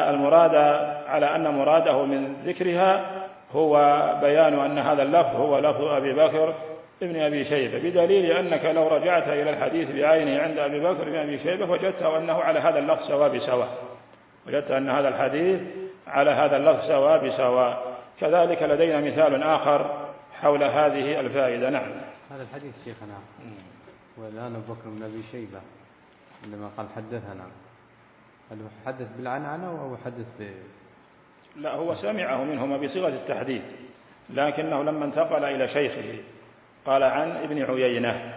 أن مراده من ذكرها هو بيان أن هذا اللفظ هو لفظ أبي بكر ابن أبي شيبة، بدليل أنك لو رجعت إلى الحديث بعينه عند أبي بكر بن أبي شيبة وجدته أنه على هذا اللفظ سواء بسواء، وجدت أن هذا الحديث على هذا اللفظ سواء بسواء. كذلك لدينا مثال آخر حول هذه الفائدة. نعم. هذا الحديث شيخنا، والآن أبو بكر بن أبي شيبة عندما قال حدثنا، هل هو حدث بالعنعنة أو حدث لا، هو سمعه منهما بصيغة التحديث، لكنه لما انتقل إلى شيخه قال عن ابن عيينة،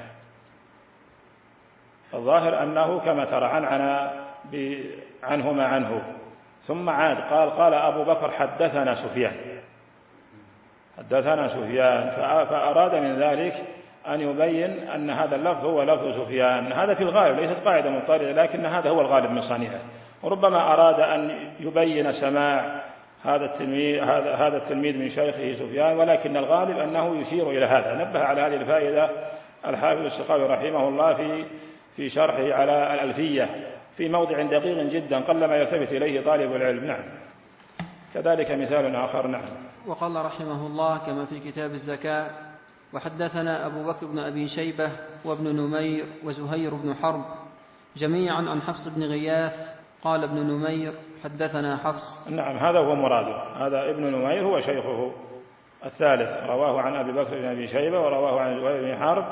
الظاهر أنه كما ترى عنهما عنه، ثم عاد قال أبو بكر حدثنا سفيان، فأراد من ذلك أن يبين أن هذا اللفظ هو لفظ سفيان. هذا في الغالب، ليست قاعدة مضطردة، لكن هذا هو الغالب من صنيعه. وربما أراد أن يبين سماع هذا التلميذ من شيخه سفيان، ولكن الغالب أنه يشير إلى هذا. نبه على هذه الفائدة الحافظ السخاوي رحمه الله في شرحه على الألفية في موضع دقيق جدا قلما يلتفت إليه طالب العلم. نعم. كذلك مثال آخر. نعم. وقال رحمه الله كما في كتاب الزكاة: وحدثنا أبو بكر بن أبي شيبة وابن نمير وزهير بن حرب جميعا عن حفص بن غياث. قال ابن نمير: حدثنا حفص. نعم، هذا هو مراده. هذا ابن نمير هو شيخه الثالث، رواه عن أبي بكر بن أبي شيبة، ورواه عن زهير بن حرب،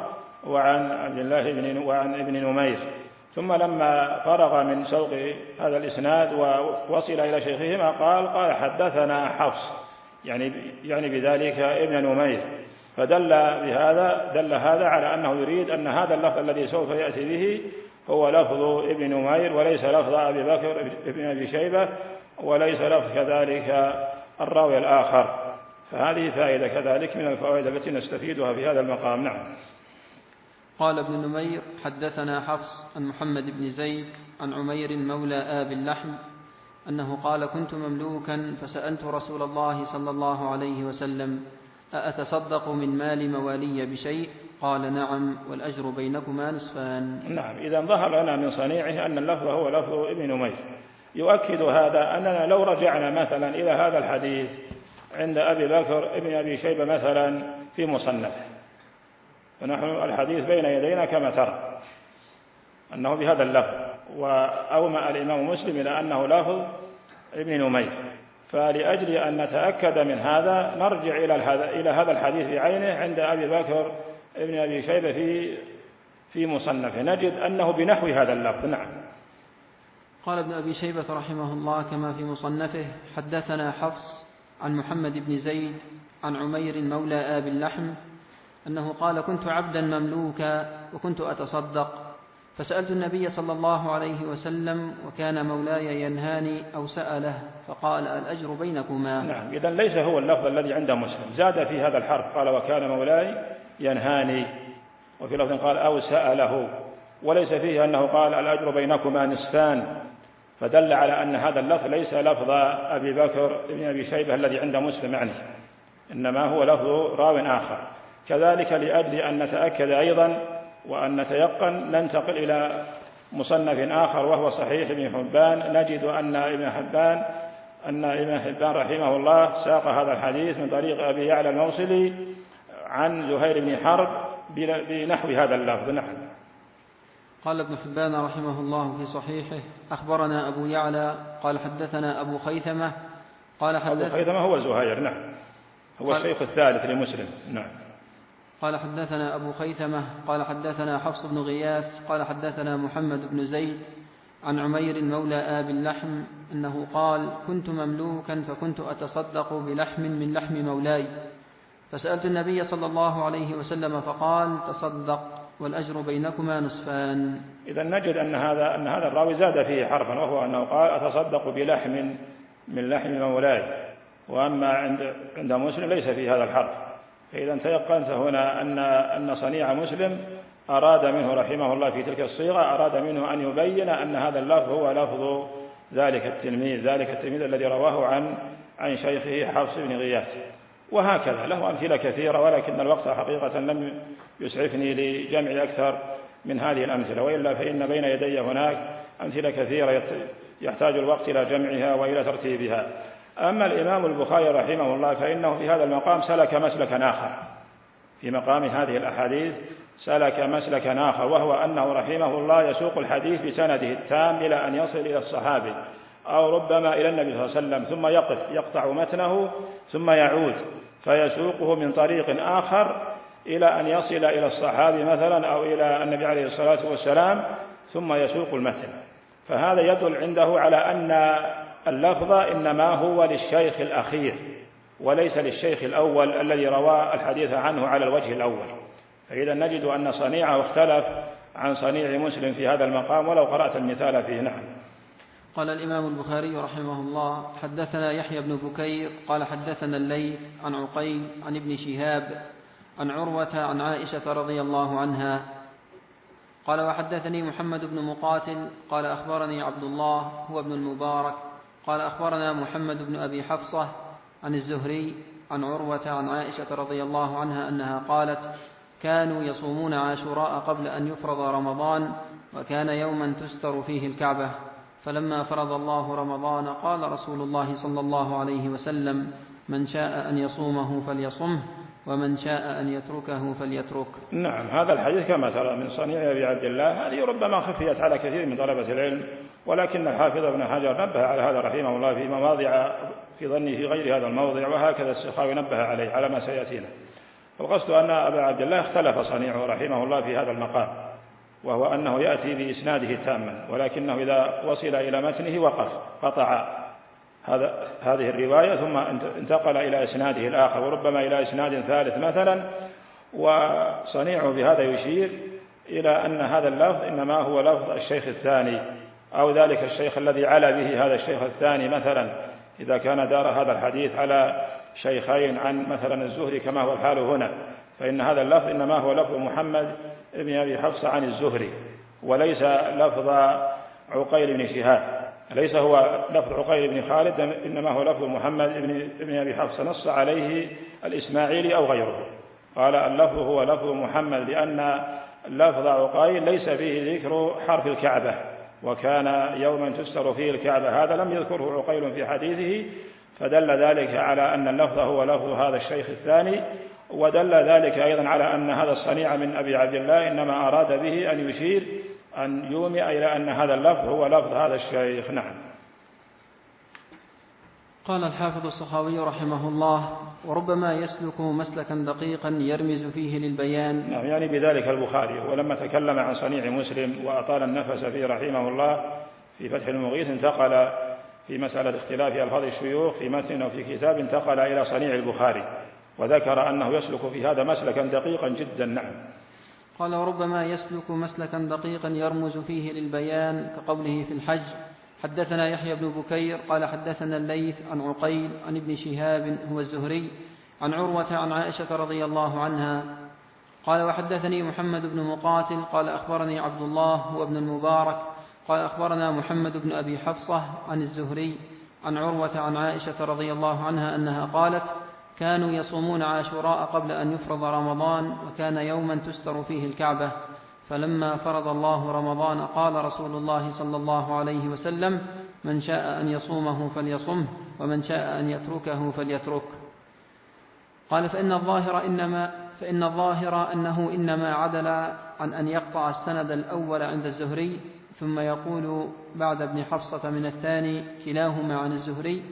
وعن ابن نمير. ثم لما فرغ من سوق هذا الإسناد ووصل إلى شيخهما قال حدثنا حفص، يعني بذلك ابن نمير. فدل هذا على أنه يريد أن هذا اللفظ الذي سوف يأتي به هو لفظ ابن نمير، وليس لفظ أبي بكر ابن أبي شيبة، وليس لفظ كذلك الراوي الآخر. فهذه فائدة كذلك من الفوائد التي نستفيدها في هذا المقام. نعم. قال ابن نمير: حدثنا حفص عن محمد بن زيد عن عمير مولى آب اللحم أنه قال: كنت مملوكا فسألت رسول الله صلى الله عليه وسلم: أأتصدق من مال موالي بشيء؟ قال: نعم، والأجر بينكما نصفان. نعم. إذا ظهر لنا من صنيعه أن اللفظ هو لفظ ابن نمير. يؤكد هذا أننا لو رجعنا مثلا إلى هذا الحديث عند أبي بكر ابن أبي شيبة مثلا في مصنفه، فنحن الحديث بين يدينا كما ترى أنه بهذا اللفظ، وأومأ الإمام مسلم إلى أنه لفظ ابن نمير. فلأجل أن نتأكد من هذا نرجع إلى هذا الحديث بعينه عند أبي بكر ابن أبي شيبة في مصنفه، نجد أنه بنحو هذا اللفظ. نعم. قال ابن أبي شيبة رحمه الله كما في مصنفه: حدثنا حفص عن محمد بن زيد عن عمير مولى آب اللحم أنه قال: كنت عبدا مملوكا وكنت أتصدق، فسألت النبي صلى الله عليه وسلم وكان مولاي ينهاني أو سأله فقال: الأجر بينكما. نعم، إذن ليس هو اللفظ الذي عند مسلم، زاد في هذا الحرف قال: وكان مولاي ينهاني، وفي لفظ قال: أو سأله، وليس فيه أنه قال: الأجر بينكما نصفان، فدل على أن هذا اللفظ ليس لفظ أبي بكر بن أبي شيبة الذي عند مسلم يعني، إنما هو لفظ راو آخر. كذلك لأجل أن نتأكد أيضا وأن نتيقن ننتقل إلى مصنف آخر وهو صحيح ابن حبان، نجد أن ابن حبان رحمه الله ساق هذا الحديث من طريق أبي يعلى الموصلي عن زهير بن حرب بنحو هذا اللفظ. نعم. قال ابن حبان رحمه الله في صحيحه: أخبرنا أبو يعلى قال حدثنا أبو خيثمة قال أبو خيثمة هو زهير، نعم، هو الشيخ الثالث لمسلم. نعم. قال حدثنا أبو خيثمة قال حدثنا حفص بن غياث قال حدثنا محمد بن زيد عن عمير مولى آب اللحم أنه قال: كنت مملوكا فكنت أتصدق بلحم من لحم مولاي، فسألت النبي صلى الله عليه وسلم فقال: تصدق والأجر بينكما نصفان. إذا نجد أن هذا الراوي زاد فيه حرفا، وهو أنه قال: أتصدق بلحم من لحم مولاي، وأما عند مسلم ليس فيه هذا الحرف. فإذا تيقنت هنا أن صنيع مسلم أراد منه رحمه الله في تلك الصيغة، أراد منه أن يبين أن هذا اللفظ هو لفظ ذلك التلميذ الذي رواه عن شيخه حفص بن غياث. وهكذا له أمثلة كثيرة، ولكن الوقت حقيقة لم يسعفني لجمع أكثر من هذه الأمثلة، وإلا فإن بين يدي هناك أمثلة كثيرة يحتاج الوقت إلى جمعها وإلى ترتيبها. أما الإمام البخاري رحمه الله فإنه في هذا المقام سلك مسلكا آخر، في مقام هذه الأحاديث سلك مسلكا آخر، وهو أنه رحمه الله يسوق الحديث بسنده التام إلى أن يصل إلى الصحابي أو ربما إلى النبي صلى الله عليه وسلم، ثم يقطع متنه ثم يعود فيسوقه من طريق آخر إلى أن يصل إلى الصحابي مثلا أو إلى النبي عليه الصلاة والسلام ثم يسوق المتن. فهذا يدل عنده على أن اللفظ إنما هو للشيخ الأخير وليس للشيخ الأول الذي روى الحديث عنه على الوجه الأول. فإذا نجد أن صنيعه اختلف عن صنيع مسلم في هذا المقام ولو قرأت المثال فيه. نعم. قال الإمام البخاري رحمه الله: حدثنا يحيى بن بكير قال حدثنا الليث عن عقيل عن ابن شهاب عن عروة عن عائشة رضي الله عنها قال: وحدثني محمد بن مقاتل قال أخبرني عبد الله هو ابن المبارك قال أخبرنا محمد بن أبي حفصة عن الزهري عن عروة عن عائشة رضي الله عنها أنها قالت: كانوا يصومون عاشوراء قبل أن يفرض رمضان، وكان يوما تستر فيه الكعبة، فلما فرض الله رمضان قال رسول الله صلى الله عليه وسلم: من شاء أن يصومه فليصمه ومن شاء أن يتركه فليترك. نعم، هذا الحديث كما ترى من صنيع أبي عبد الله، هذه ربما خفيت على كثير من طلبة العلم، ولكن الحافظ ابن حجر نبه على هذا رحمه الله في مواضع في ظنه في غير هذا الموضع، وهكذا السخاوي نبه عليه على ما سيأتينا. القصد أن أبا عبد الله اختلف صنيعه رحمه الله في هذا المقام، وهو أنه يأتي بإسناده تاما، ولكنه إذا وصل إلى متنه وقف قطع هذه الرواية ثم انتقل إلى إسناده الآخر، وربما إلى إسناد ثالث مثلا. وصنيعه بهذا يشير إلى أن هذا اللفظ إنما هو لفظ الشيخ الثاني أو ذلك الشيخ الذي علا به هذا الشيخ الثاني، مثلا إذا كان دار هذا الحديث على شيخين عن مثلا الزهري كما هو الحال هنا، فإن هذا اللفظ إنما هو لفظ محمد بن أبي حفصة عن الزهري، وليس لفظ عقيل بن شهاب، ليس هو لفظ عقيل بن خالد، إنما هو لفظ محمد بن أبي حفصة، نص عليه الإسماعيلي أو غيره، قال اللفظ هو لفظ محمد، لأن لفظ عقيل ليس فيه ذكر حرف الكعبة، وكان يوما تستر فيه الكعبة، هذا لم يذكره عقيل في حديثه، فدل ذلك على أن اللفظ هو لفظ هذا الشيخ الثاني، ودل ذلك أيضا على أن هذا الصنيع من أبي عبد الله إنما أراد به أن يشير أن يومئ إلى أن هذا اللفظ هو لفظ هذا الشيخ. نعم. قال الحافظ السخاوي رحمه الله: وربما يسلك مسلكا دقيقا يرمز فيه للبيان. نعم، يعني بذلك البخاري، ولما تكلم عن صنيع مسلم وأطال النفس فيه رحمه الله في فتح المغيث انتقل في مسألة اختلاف ألفاظ الشيوخ في متن أو في كتاب، انتقل إلى صنيع البخاري وذكر أنه يسلك في هذا مسلكا دقيقا جدا. نعم. قال: وربما يسلك مسلكا دقيقا يرمز فيه للبيان كقوله في الحج. حدثنا يحيى بن بكير قال حدثنا الليث عن عقيل عن ابن شهاب هو الزهري عن عروة عن عائشة رضي الله عنها قال: وحدثني محمد بن مقاتل قال أخبرني عبد الله هو ابن المبارك قال أخبرنا محمد بن أبي حفصة عن الزهري عن عروة عن عائشة رضي الله عنها أنها قالت: كانوا يصومون عاشوراء قبل أن يفرض رمضان، وكان يوما تستر فيه الكعبة، فلما فرض الله رمضان قال رسول الله صلى الله عليه وسلم: من شاء أن يصومه فليصمه، ومن شاء أن يتركه فليترك. قال: فإن الظاهر أنه إنما عدل عن أن يقطع السند الأول عند الزهري ثم يقول بعد ابن حفصة من الثاني كلاهما عن الزهري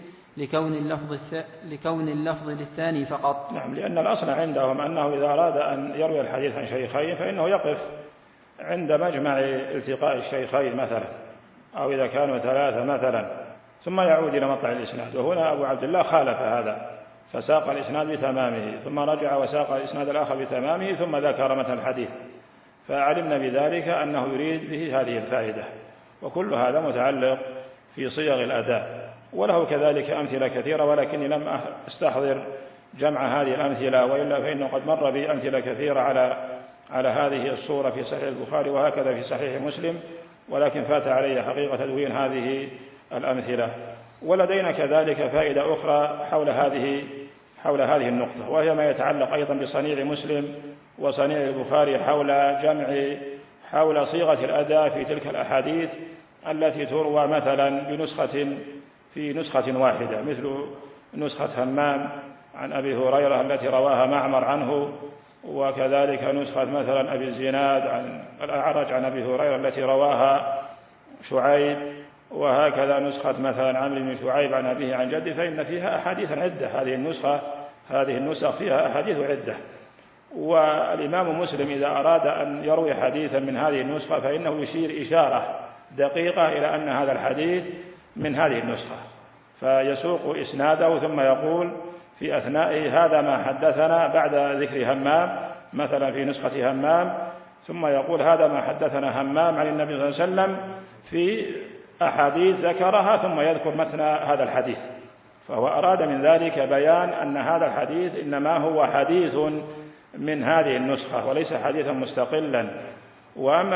لكون اللفظ للثاني فقط. نعم، لأن الأصل عندهم أنه إذا أراد أن يروي الحديث عن شيخين فإنه يقف عند مجمع التقاء الشيخين مثلا، أو إذا كانوا ثلاثة مثلا، ثم يعود إلى مطلع الإسناد. وهنا أبو عبد الله خالف هذا فساق الإسناد بتمامه، ثم رجع وساق الإسناد الآخر بتمامه، ثم ذكر مثل الحديث، فعلمنا بذلك أنه يريد به هذه الفائدة. وكل هذا متعلق في صيغ الأداء، وله كذلك أمثلة كثيرة، ولكني لم أستحضر جمع هذه الأمثلة، وإلا فإنه قد مر بي أمثلة كثيرة على هذه الصورة في صحيح البخاري وهكذا في صحيح مسلم، ولكن فات علي حقيقة تدوين هذه الأمثلة. ولدينا كذلك فائدة أخرى حول هذه النقطة، وهي ما يتعلق أيضا بصنيع مسلم وصنيع البخاري حول صيغة الأداء في تلك الأحاديث التي تروى مثلا في نسخة واحدة، مثل نسخة همام عن أبي هريرة التي رواها معمر عنه، وكذلك نسخة مثلا أبي الزناد عن الأعرج عن أبي هريرة التي رواها شعيب، وهكذا نسخة مثلا عمرو بن شعيب عن أبيه عن جده، فإن فيها أحاديث عدة. هذه النسخ فيها أحاديث عدة. والإمام مسلم إذا أراد أن يروي حديثا من هذه النسخة فإنه يشير إشارة دقيقة إلى أن هذا الحديث من هذه النسخة، فيسوق إسناده ثم يقول في أثنائه: هذا ما حدثنا، بعد ذكر همام مثلا في نسخة همام، ثم يقول: هذا ما حدثنا همام عن النبي صلى الله عليه وسلم في أحاديث ذكرها، ثم يذكر متن هذا الحديث. فهو أراد من ذلك بيان أن هذا الحديث إنما هو حديث من هذه النسخة وليس حديثا مستقلا. وأما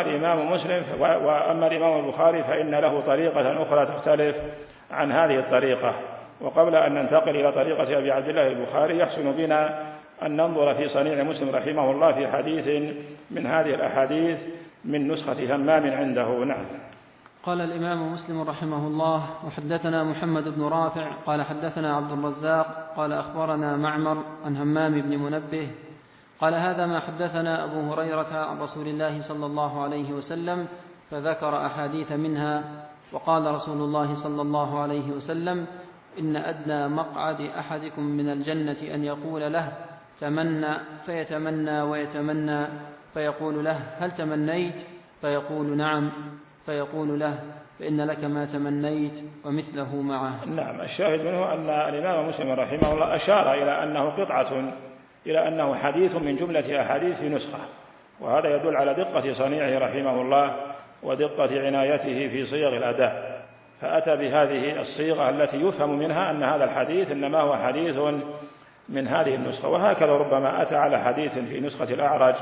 الإمام البخاري فإن له طريقة أخرى تختلف عن هذه الطريقة. وقبل أن ننتقل إلى طريقة أبي عبد الله البخاري يحسن بنا أن ننظر في صنيع مسلم رحمه الله في حديث من هذه الأحاديث من نسخة همام عنده. نعم. قال الإمام مسلم رحمه الله: وحدثنا محمد بن رافع قال حدثنا عبد الرزاق قال أخبرنا معمر عن همام بن منبه قال: هذا ما حدثنا أبو هريرة عن رسول الله صلى الله عليه وسلم، فذكر أحاديث منها. وقال رسول الله صلى الله عليه وسلم: إن أدنى مقعد أحدكم من الجنة أن يقول له: تمنى، فيتمنى ويتمنى، فيقول له: هل تمنيت؟ فيقول: نعم، فيقول له: فإن لك ما تمنيت ومثله معه. نعم. الشاهد منه أن الإمام مسلم رحمه الله أشار إلى أنه حديث من جملة أحاديث في نسخة، وهذا يدل على دقة صنيعه رحمه الله ودقة عنايته في صيغ الأداء، فأتى بهذه الصيغة التي يفهم منها أن هذا الحديث إنما هو حديث من هذه النسخة. وهكذا ربما أتى على حديث في نسخة الأعرج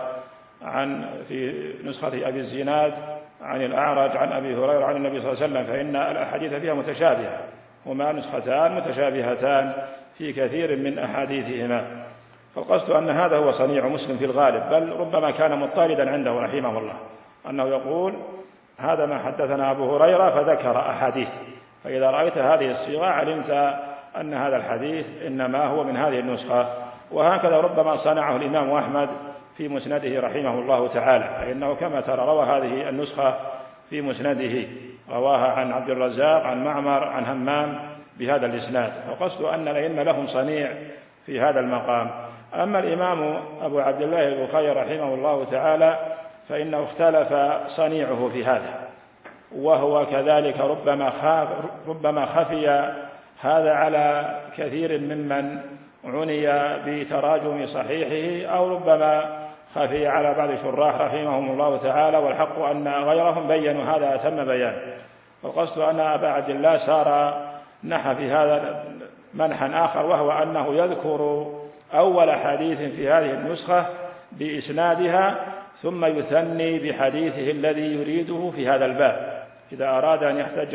في نسخة أبي الزناد عن الأعرج عن أبي هريرة عن النبي صلى الله عليه وسلم، فإن الأحاديث فيها متشابهة، هما نسختان متشابهتان في كثير من أحاديثهما. فالقصد أن هذا هو صنيع مسلم في الغالب، بل ربما كان مضطردا عنده رحمه الله أنه يقول: هذا ما حدثنا أبو هريرة، فذكر أحاديث. فإذا رأيت هذه الصيغة علمت أن هذا الحديث إنما هو من هذه النسخة. وهكذا ربما صنعه الإمام أحمد في مسنده رحمه الله تعالى، فإنه كما ترى روى هذه النسخة في مسنده، رواها عن عبد الرزاق عن معمر عن همام بهذا الإسناد. فقصد أن الأئمة لهم صنيع في هذا المقام. أما الإمام أبو عبد الله البخاري رحمه الله تعالى فإنه اختلف صنيعه في هذا، وهو كذلك ربما خفي هذا على كثير ممن عني بتراجم صحيحه، أو ربما خفي على بعض الشراح رحمهم الله تعالى، والحق أن غيرهم بينوا هذا أتم بيان. والقصد أن أبا عبد الله سار نحى في هذا منحى آخر، وهو أنه يذكر أول حديث في هذه النسخة بإسنادها، ثم يثني بحديثه الذي يريده في هذا الباب. إذا أراد أن يحتج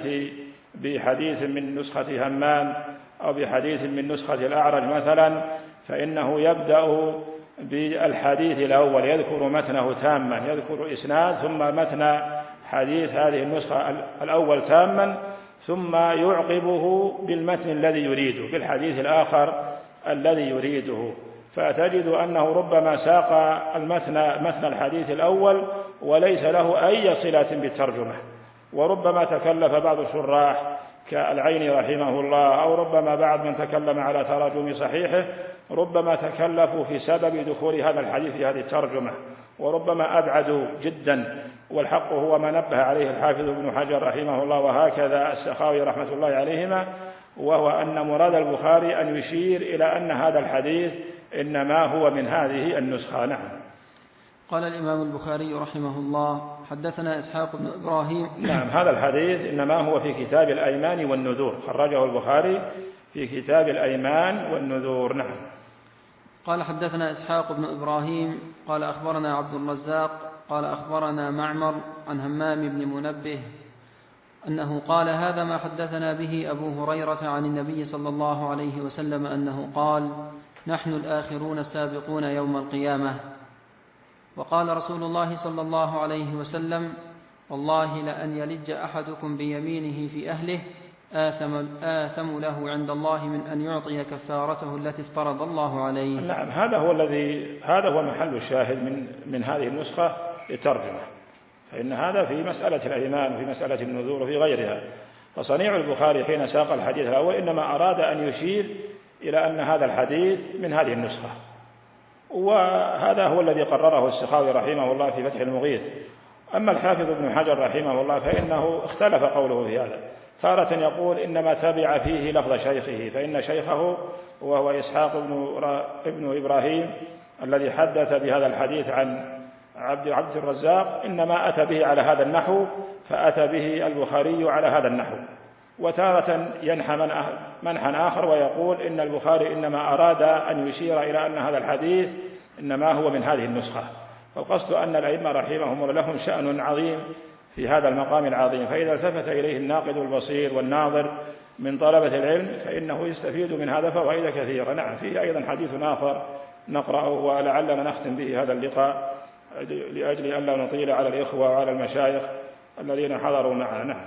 بحديث من نسخة همام أو بحديث من نسخة الأعرج مثلا، فإنه يبدأ بالحديث الأول، يذكر متنه تاما، يذكر إسناد ثم متن حديث هذه النسخة الأول تاما، ثم يعقبه بالمتن الذي يريده، بالحديث الآخر الذي يريده. فتجد أنه ربما ساق متن الحديث الأول وليس له أي صلة بالترجمة. وربما تكلف بعض الشراح كالعين رحمه الله، أو ربما بعض من تكلم على تراجم صحيحه، ربما تكلفوا في سبب دخول هذا الحديث في هذه الترجمة، وربما أبعدوا جدا. والحق هو ما نبه عليه الحافظ ابن حجر رحمه الله، وهكذا السخاوي رحمة الله عليهما، وهو أن مراد البخاري أن يشير إلى أن هذا الحديث إنما هو من هذه النسخة. نعم. قال الإمام البخاري رحمه الله: حدثنا إسحاق بن إبراهيم. نعم، هذا الحديث إنما هو في كتاب الأيمان والنذور، خرجه البخاري في كتاب الأيمان والنذور. نعم. قال: حدثنا إسحاق بن إبراهيم قال أخبرنا عبد الرزاق قال أخبرنا معمر عن همام بن منبه أنه قال: هذا ما حدثنا به أبو هريرة عن النبي صلى الله عليه وسلم أنه قال: نحن الآخرون السابقون يوم القيامة. وقال رسول الله صلى الله عليه وسلم: والله لأن يلج أحدكم بيمينه في أهله آثم له عند الله من أن يعطي كفارته التي افترض الله عليه. نعم، هذا هو محل الشاهد من هذه النسخة للترجمة، فإن هذا في مسألة الأيمان وفي مسألة النذور وفي غيرها. فصنيع البخاري حين ساق الحديث الأول إنما أراد أن يشير إلى أن هذا الحديث من هذه النسخة، وهذا هو الذي قرره السخاوي رحمه الله في فتح المغيث. أما الحافظ ابن حجر رحمه الله فإنه اختلف قوله في هذا، تارة يقول إنما تبع فيه لفظ شيخه، فإن شيخه وهو إسحاق ابن إبراهيم الذي حدث بهذا الحديث عن عبد الرزاق إنما أتى به على هذا النحو، فأتى به البخاري على هذا النحو. وتارة ينحى منحى آخر ويقول إن البخاري إنما أراد أن يشير إلى أن هذا الحديث إنما هو من هذه النسخة. فالقصد أن الأئمة رحمهم الله لهم شأن عظيم في هذا المقام العظيم، فإذا التفت إليه الناقد البصير والناظر من طلبة العلم فإنه يستفيد من هذا فوائد كثيرة. نعم، فيه أيضا حديث آخر نقرأه ولعلنا نختم به هذا اللقاء لأجل أن لا نطيل على الإخوة وعلى المشايخ الذين حضروا معنا. نعم.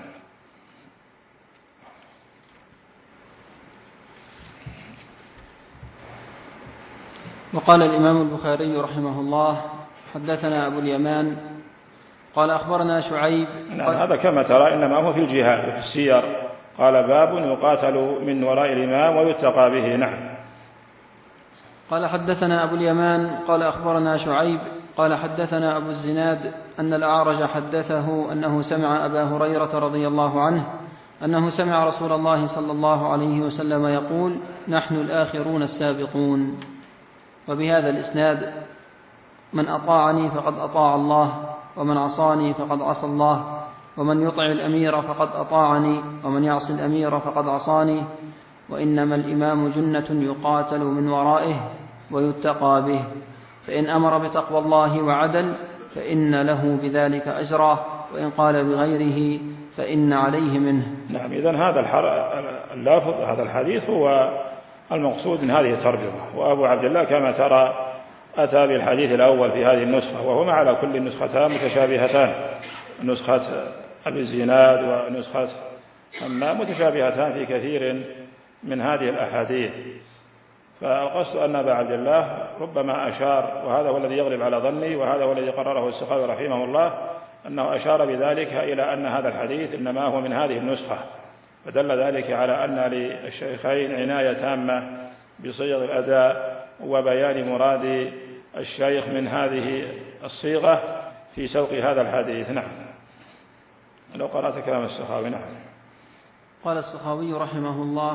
وقال الإمام البخاري رحمه الله: حدثنا أبو اليمان قال أخبرنا شعيب. نعم، هذا كما ترى إنما هو في الجهاد وفي السير. قال: باب يقاتل من وراء الإمام ويتقى به. نعم. قال: حدثنا أبو اليمان قال أخبرنا شعيب قال حدثنا أبو الزناد أن الأعرج حدثه أنه سمع أبا هريرة رضي الله عنه أنه سمع رسول الله صلى الله عليه وسلم يقول: نحن الآخرون السابقون. وبهذا الإسناد: من أطاعني فقد أطاع الله، ومن عصاني فقد عصى الله، ومن يطع الأمير فقد أطاعني، ومن يعص الأمير فقد عصاني. وإنما الإمام جنة يقاتل من ورائه ويتقى به، فإن أمر بتقوى الله وعدل فإن له بذلك أجرا، وإن قال بغيره فإن عليه منه. نعم، إذن هذا اللفظ هذا الحديث هو المقصود من هذه الترجمة. وأبو عبد الله كما ترى أتى بالحديث الأول في هذه النسخة، وهما على كل النسختان متشابهتان، نسخة أبي الزناد ونسخة همام متشابهتان في كثير من هذه الأحاديث. فالقصد أن أبا عبد الله ربما أشار، وهذا هو الذي يغلب على ظني، وهذا هو الذي قرره السخاوي رحمه الله، أنه أشار بذلك إلى أن هذا الحديث إنما هو من هذه النسخة، فدل ذلك على أن للشيخين عناية تامة بصيغ الأداء وبيان مراد الشيخ من هذه الصيغة في سوق هذا الحديث. نعم. لو قرأت كلام السخاوي. نعم. قال السخاوي رحمه الله: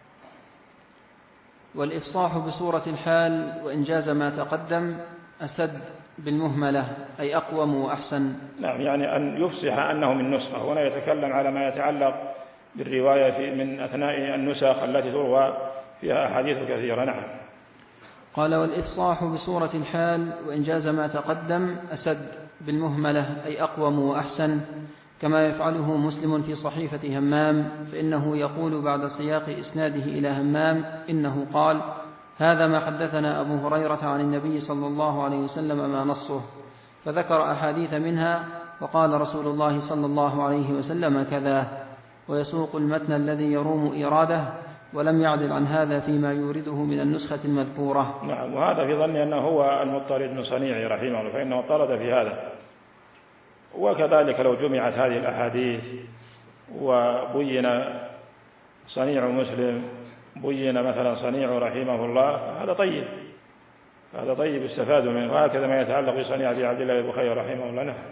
والإفصاح بصورة الحال وإن جاز ما تقدم أسد بالمهملة، أي أقوم وأحسن. نعم، يعني أن يفصح أنه من نسخة، وهنا يتكلم على ما يتعلق بالرواية من أثناء النسخ التي تروى فيها أحاديث كثيرة. نعم. قال: والإفصاح بصورة الحال وإن جاز ما تقدم أسد بالمهملة، أي أقوم وأحسن، كما يفعله مسلم في صحيفة همام، فإنه يقول بعد سياق إسناده إلى همام إنه قال: هذا ما حدثنا أبو هريرة عن النبي صلى الله عليه وسلم ما نصه، فذكر أحاديث منها وقال رسول الله صلى الله عليه وسلم كذا، ويسوق المتن الذي يروم إيراده، ولم يعدل عن هذا فيما يورده من النسخة المذكورة. نعم. وهذا في ظني أنه هو المضطرد بن صنيعي رحمه الله، فإنه اضطرد في هذا. وكذلك لو جمعت هذه الأحاديث وبين صنيع مسلم، بين مثلا صنيع رحمه الله، هذا طيب، هذا طيب استفاد منه. وهكذا ما يتعلق بصنيع أبي عبد الله البخاري رحمه الله. نعم.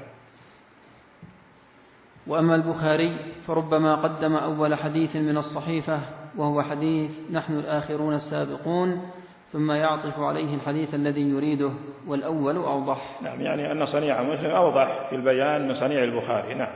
وأما البخاري فربما قدم أول حديث من الصحيفة وهو حديث نحن الآخرون السابقون، ثم يعطف عليه الحديث الذي يريده، والأول أوضح. نعم، يعني أن صنيع مسلم أوضح في البيان من صنيع البخاري. نعم.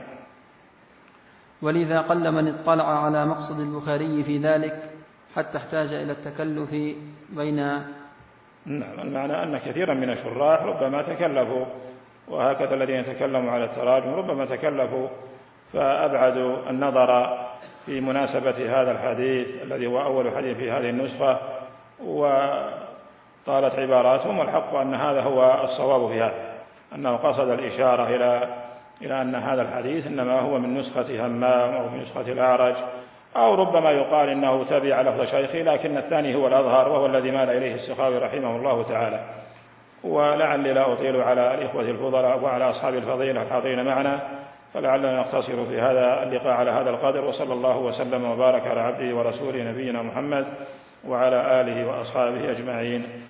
ولذا قل من اطلع على مقصد البخاري في ذلك حتى احتاج إلى التكلف بين. نعم، المعنى أن كثيرا من الشراح ربما تكلفوا، وهكذا الذين يتكلموا على التراجم ربما تكلفوا فأبعدوا النظر في مناسبة هذا الحديث الذي هو أول حديث في هذه النسخة، وطالت عباراتهم. والحق أن هذا هو الصواب في هذا، أنه قصد الإشارة إلى أن هذا الحديث إنما هو من نسخة همام أو من نسخة الأعرج، أو ربما يقال إنه تبع لفظ شيخه، لكن الثاني هو الأظهر وهو الذي مال إليه السخاوي رحمه الله تعالى. ولعلي لا أطيل على الإخوة الفضلاء وعلى أصحاب الفضيلة الحاضرين معنا، فلعلنا نقتصر في هذا اللقاء على هذا القدر. وصلى الله وسلم وبارك على عبده ورسوله نبينا محمد وعلى آله وأصحابه أجمعين.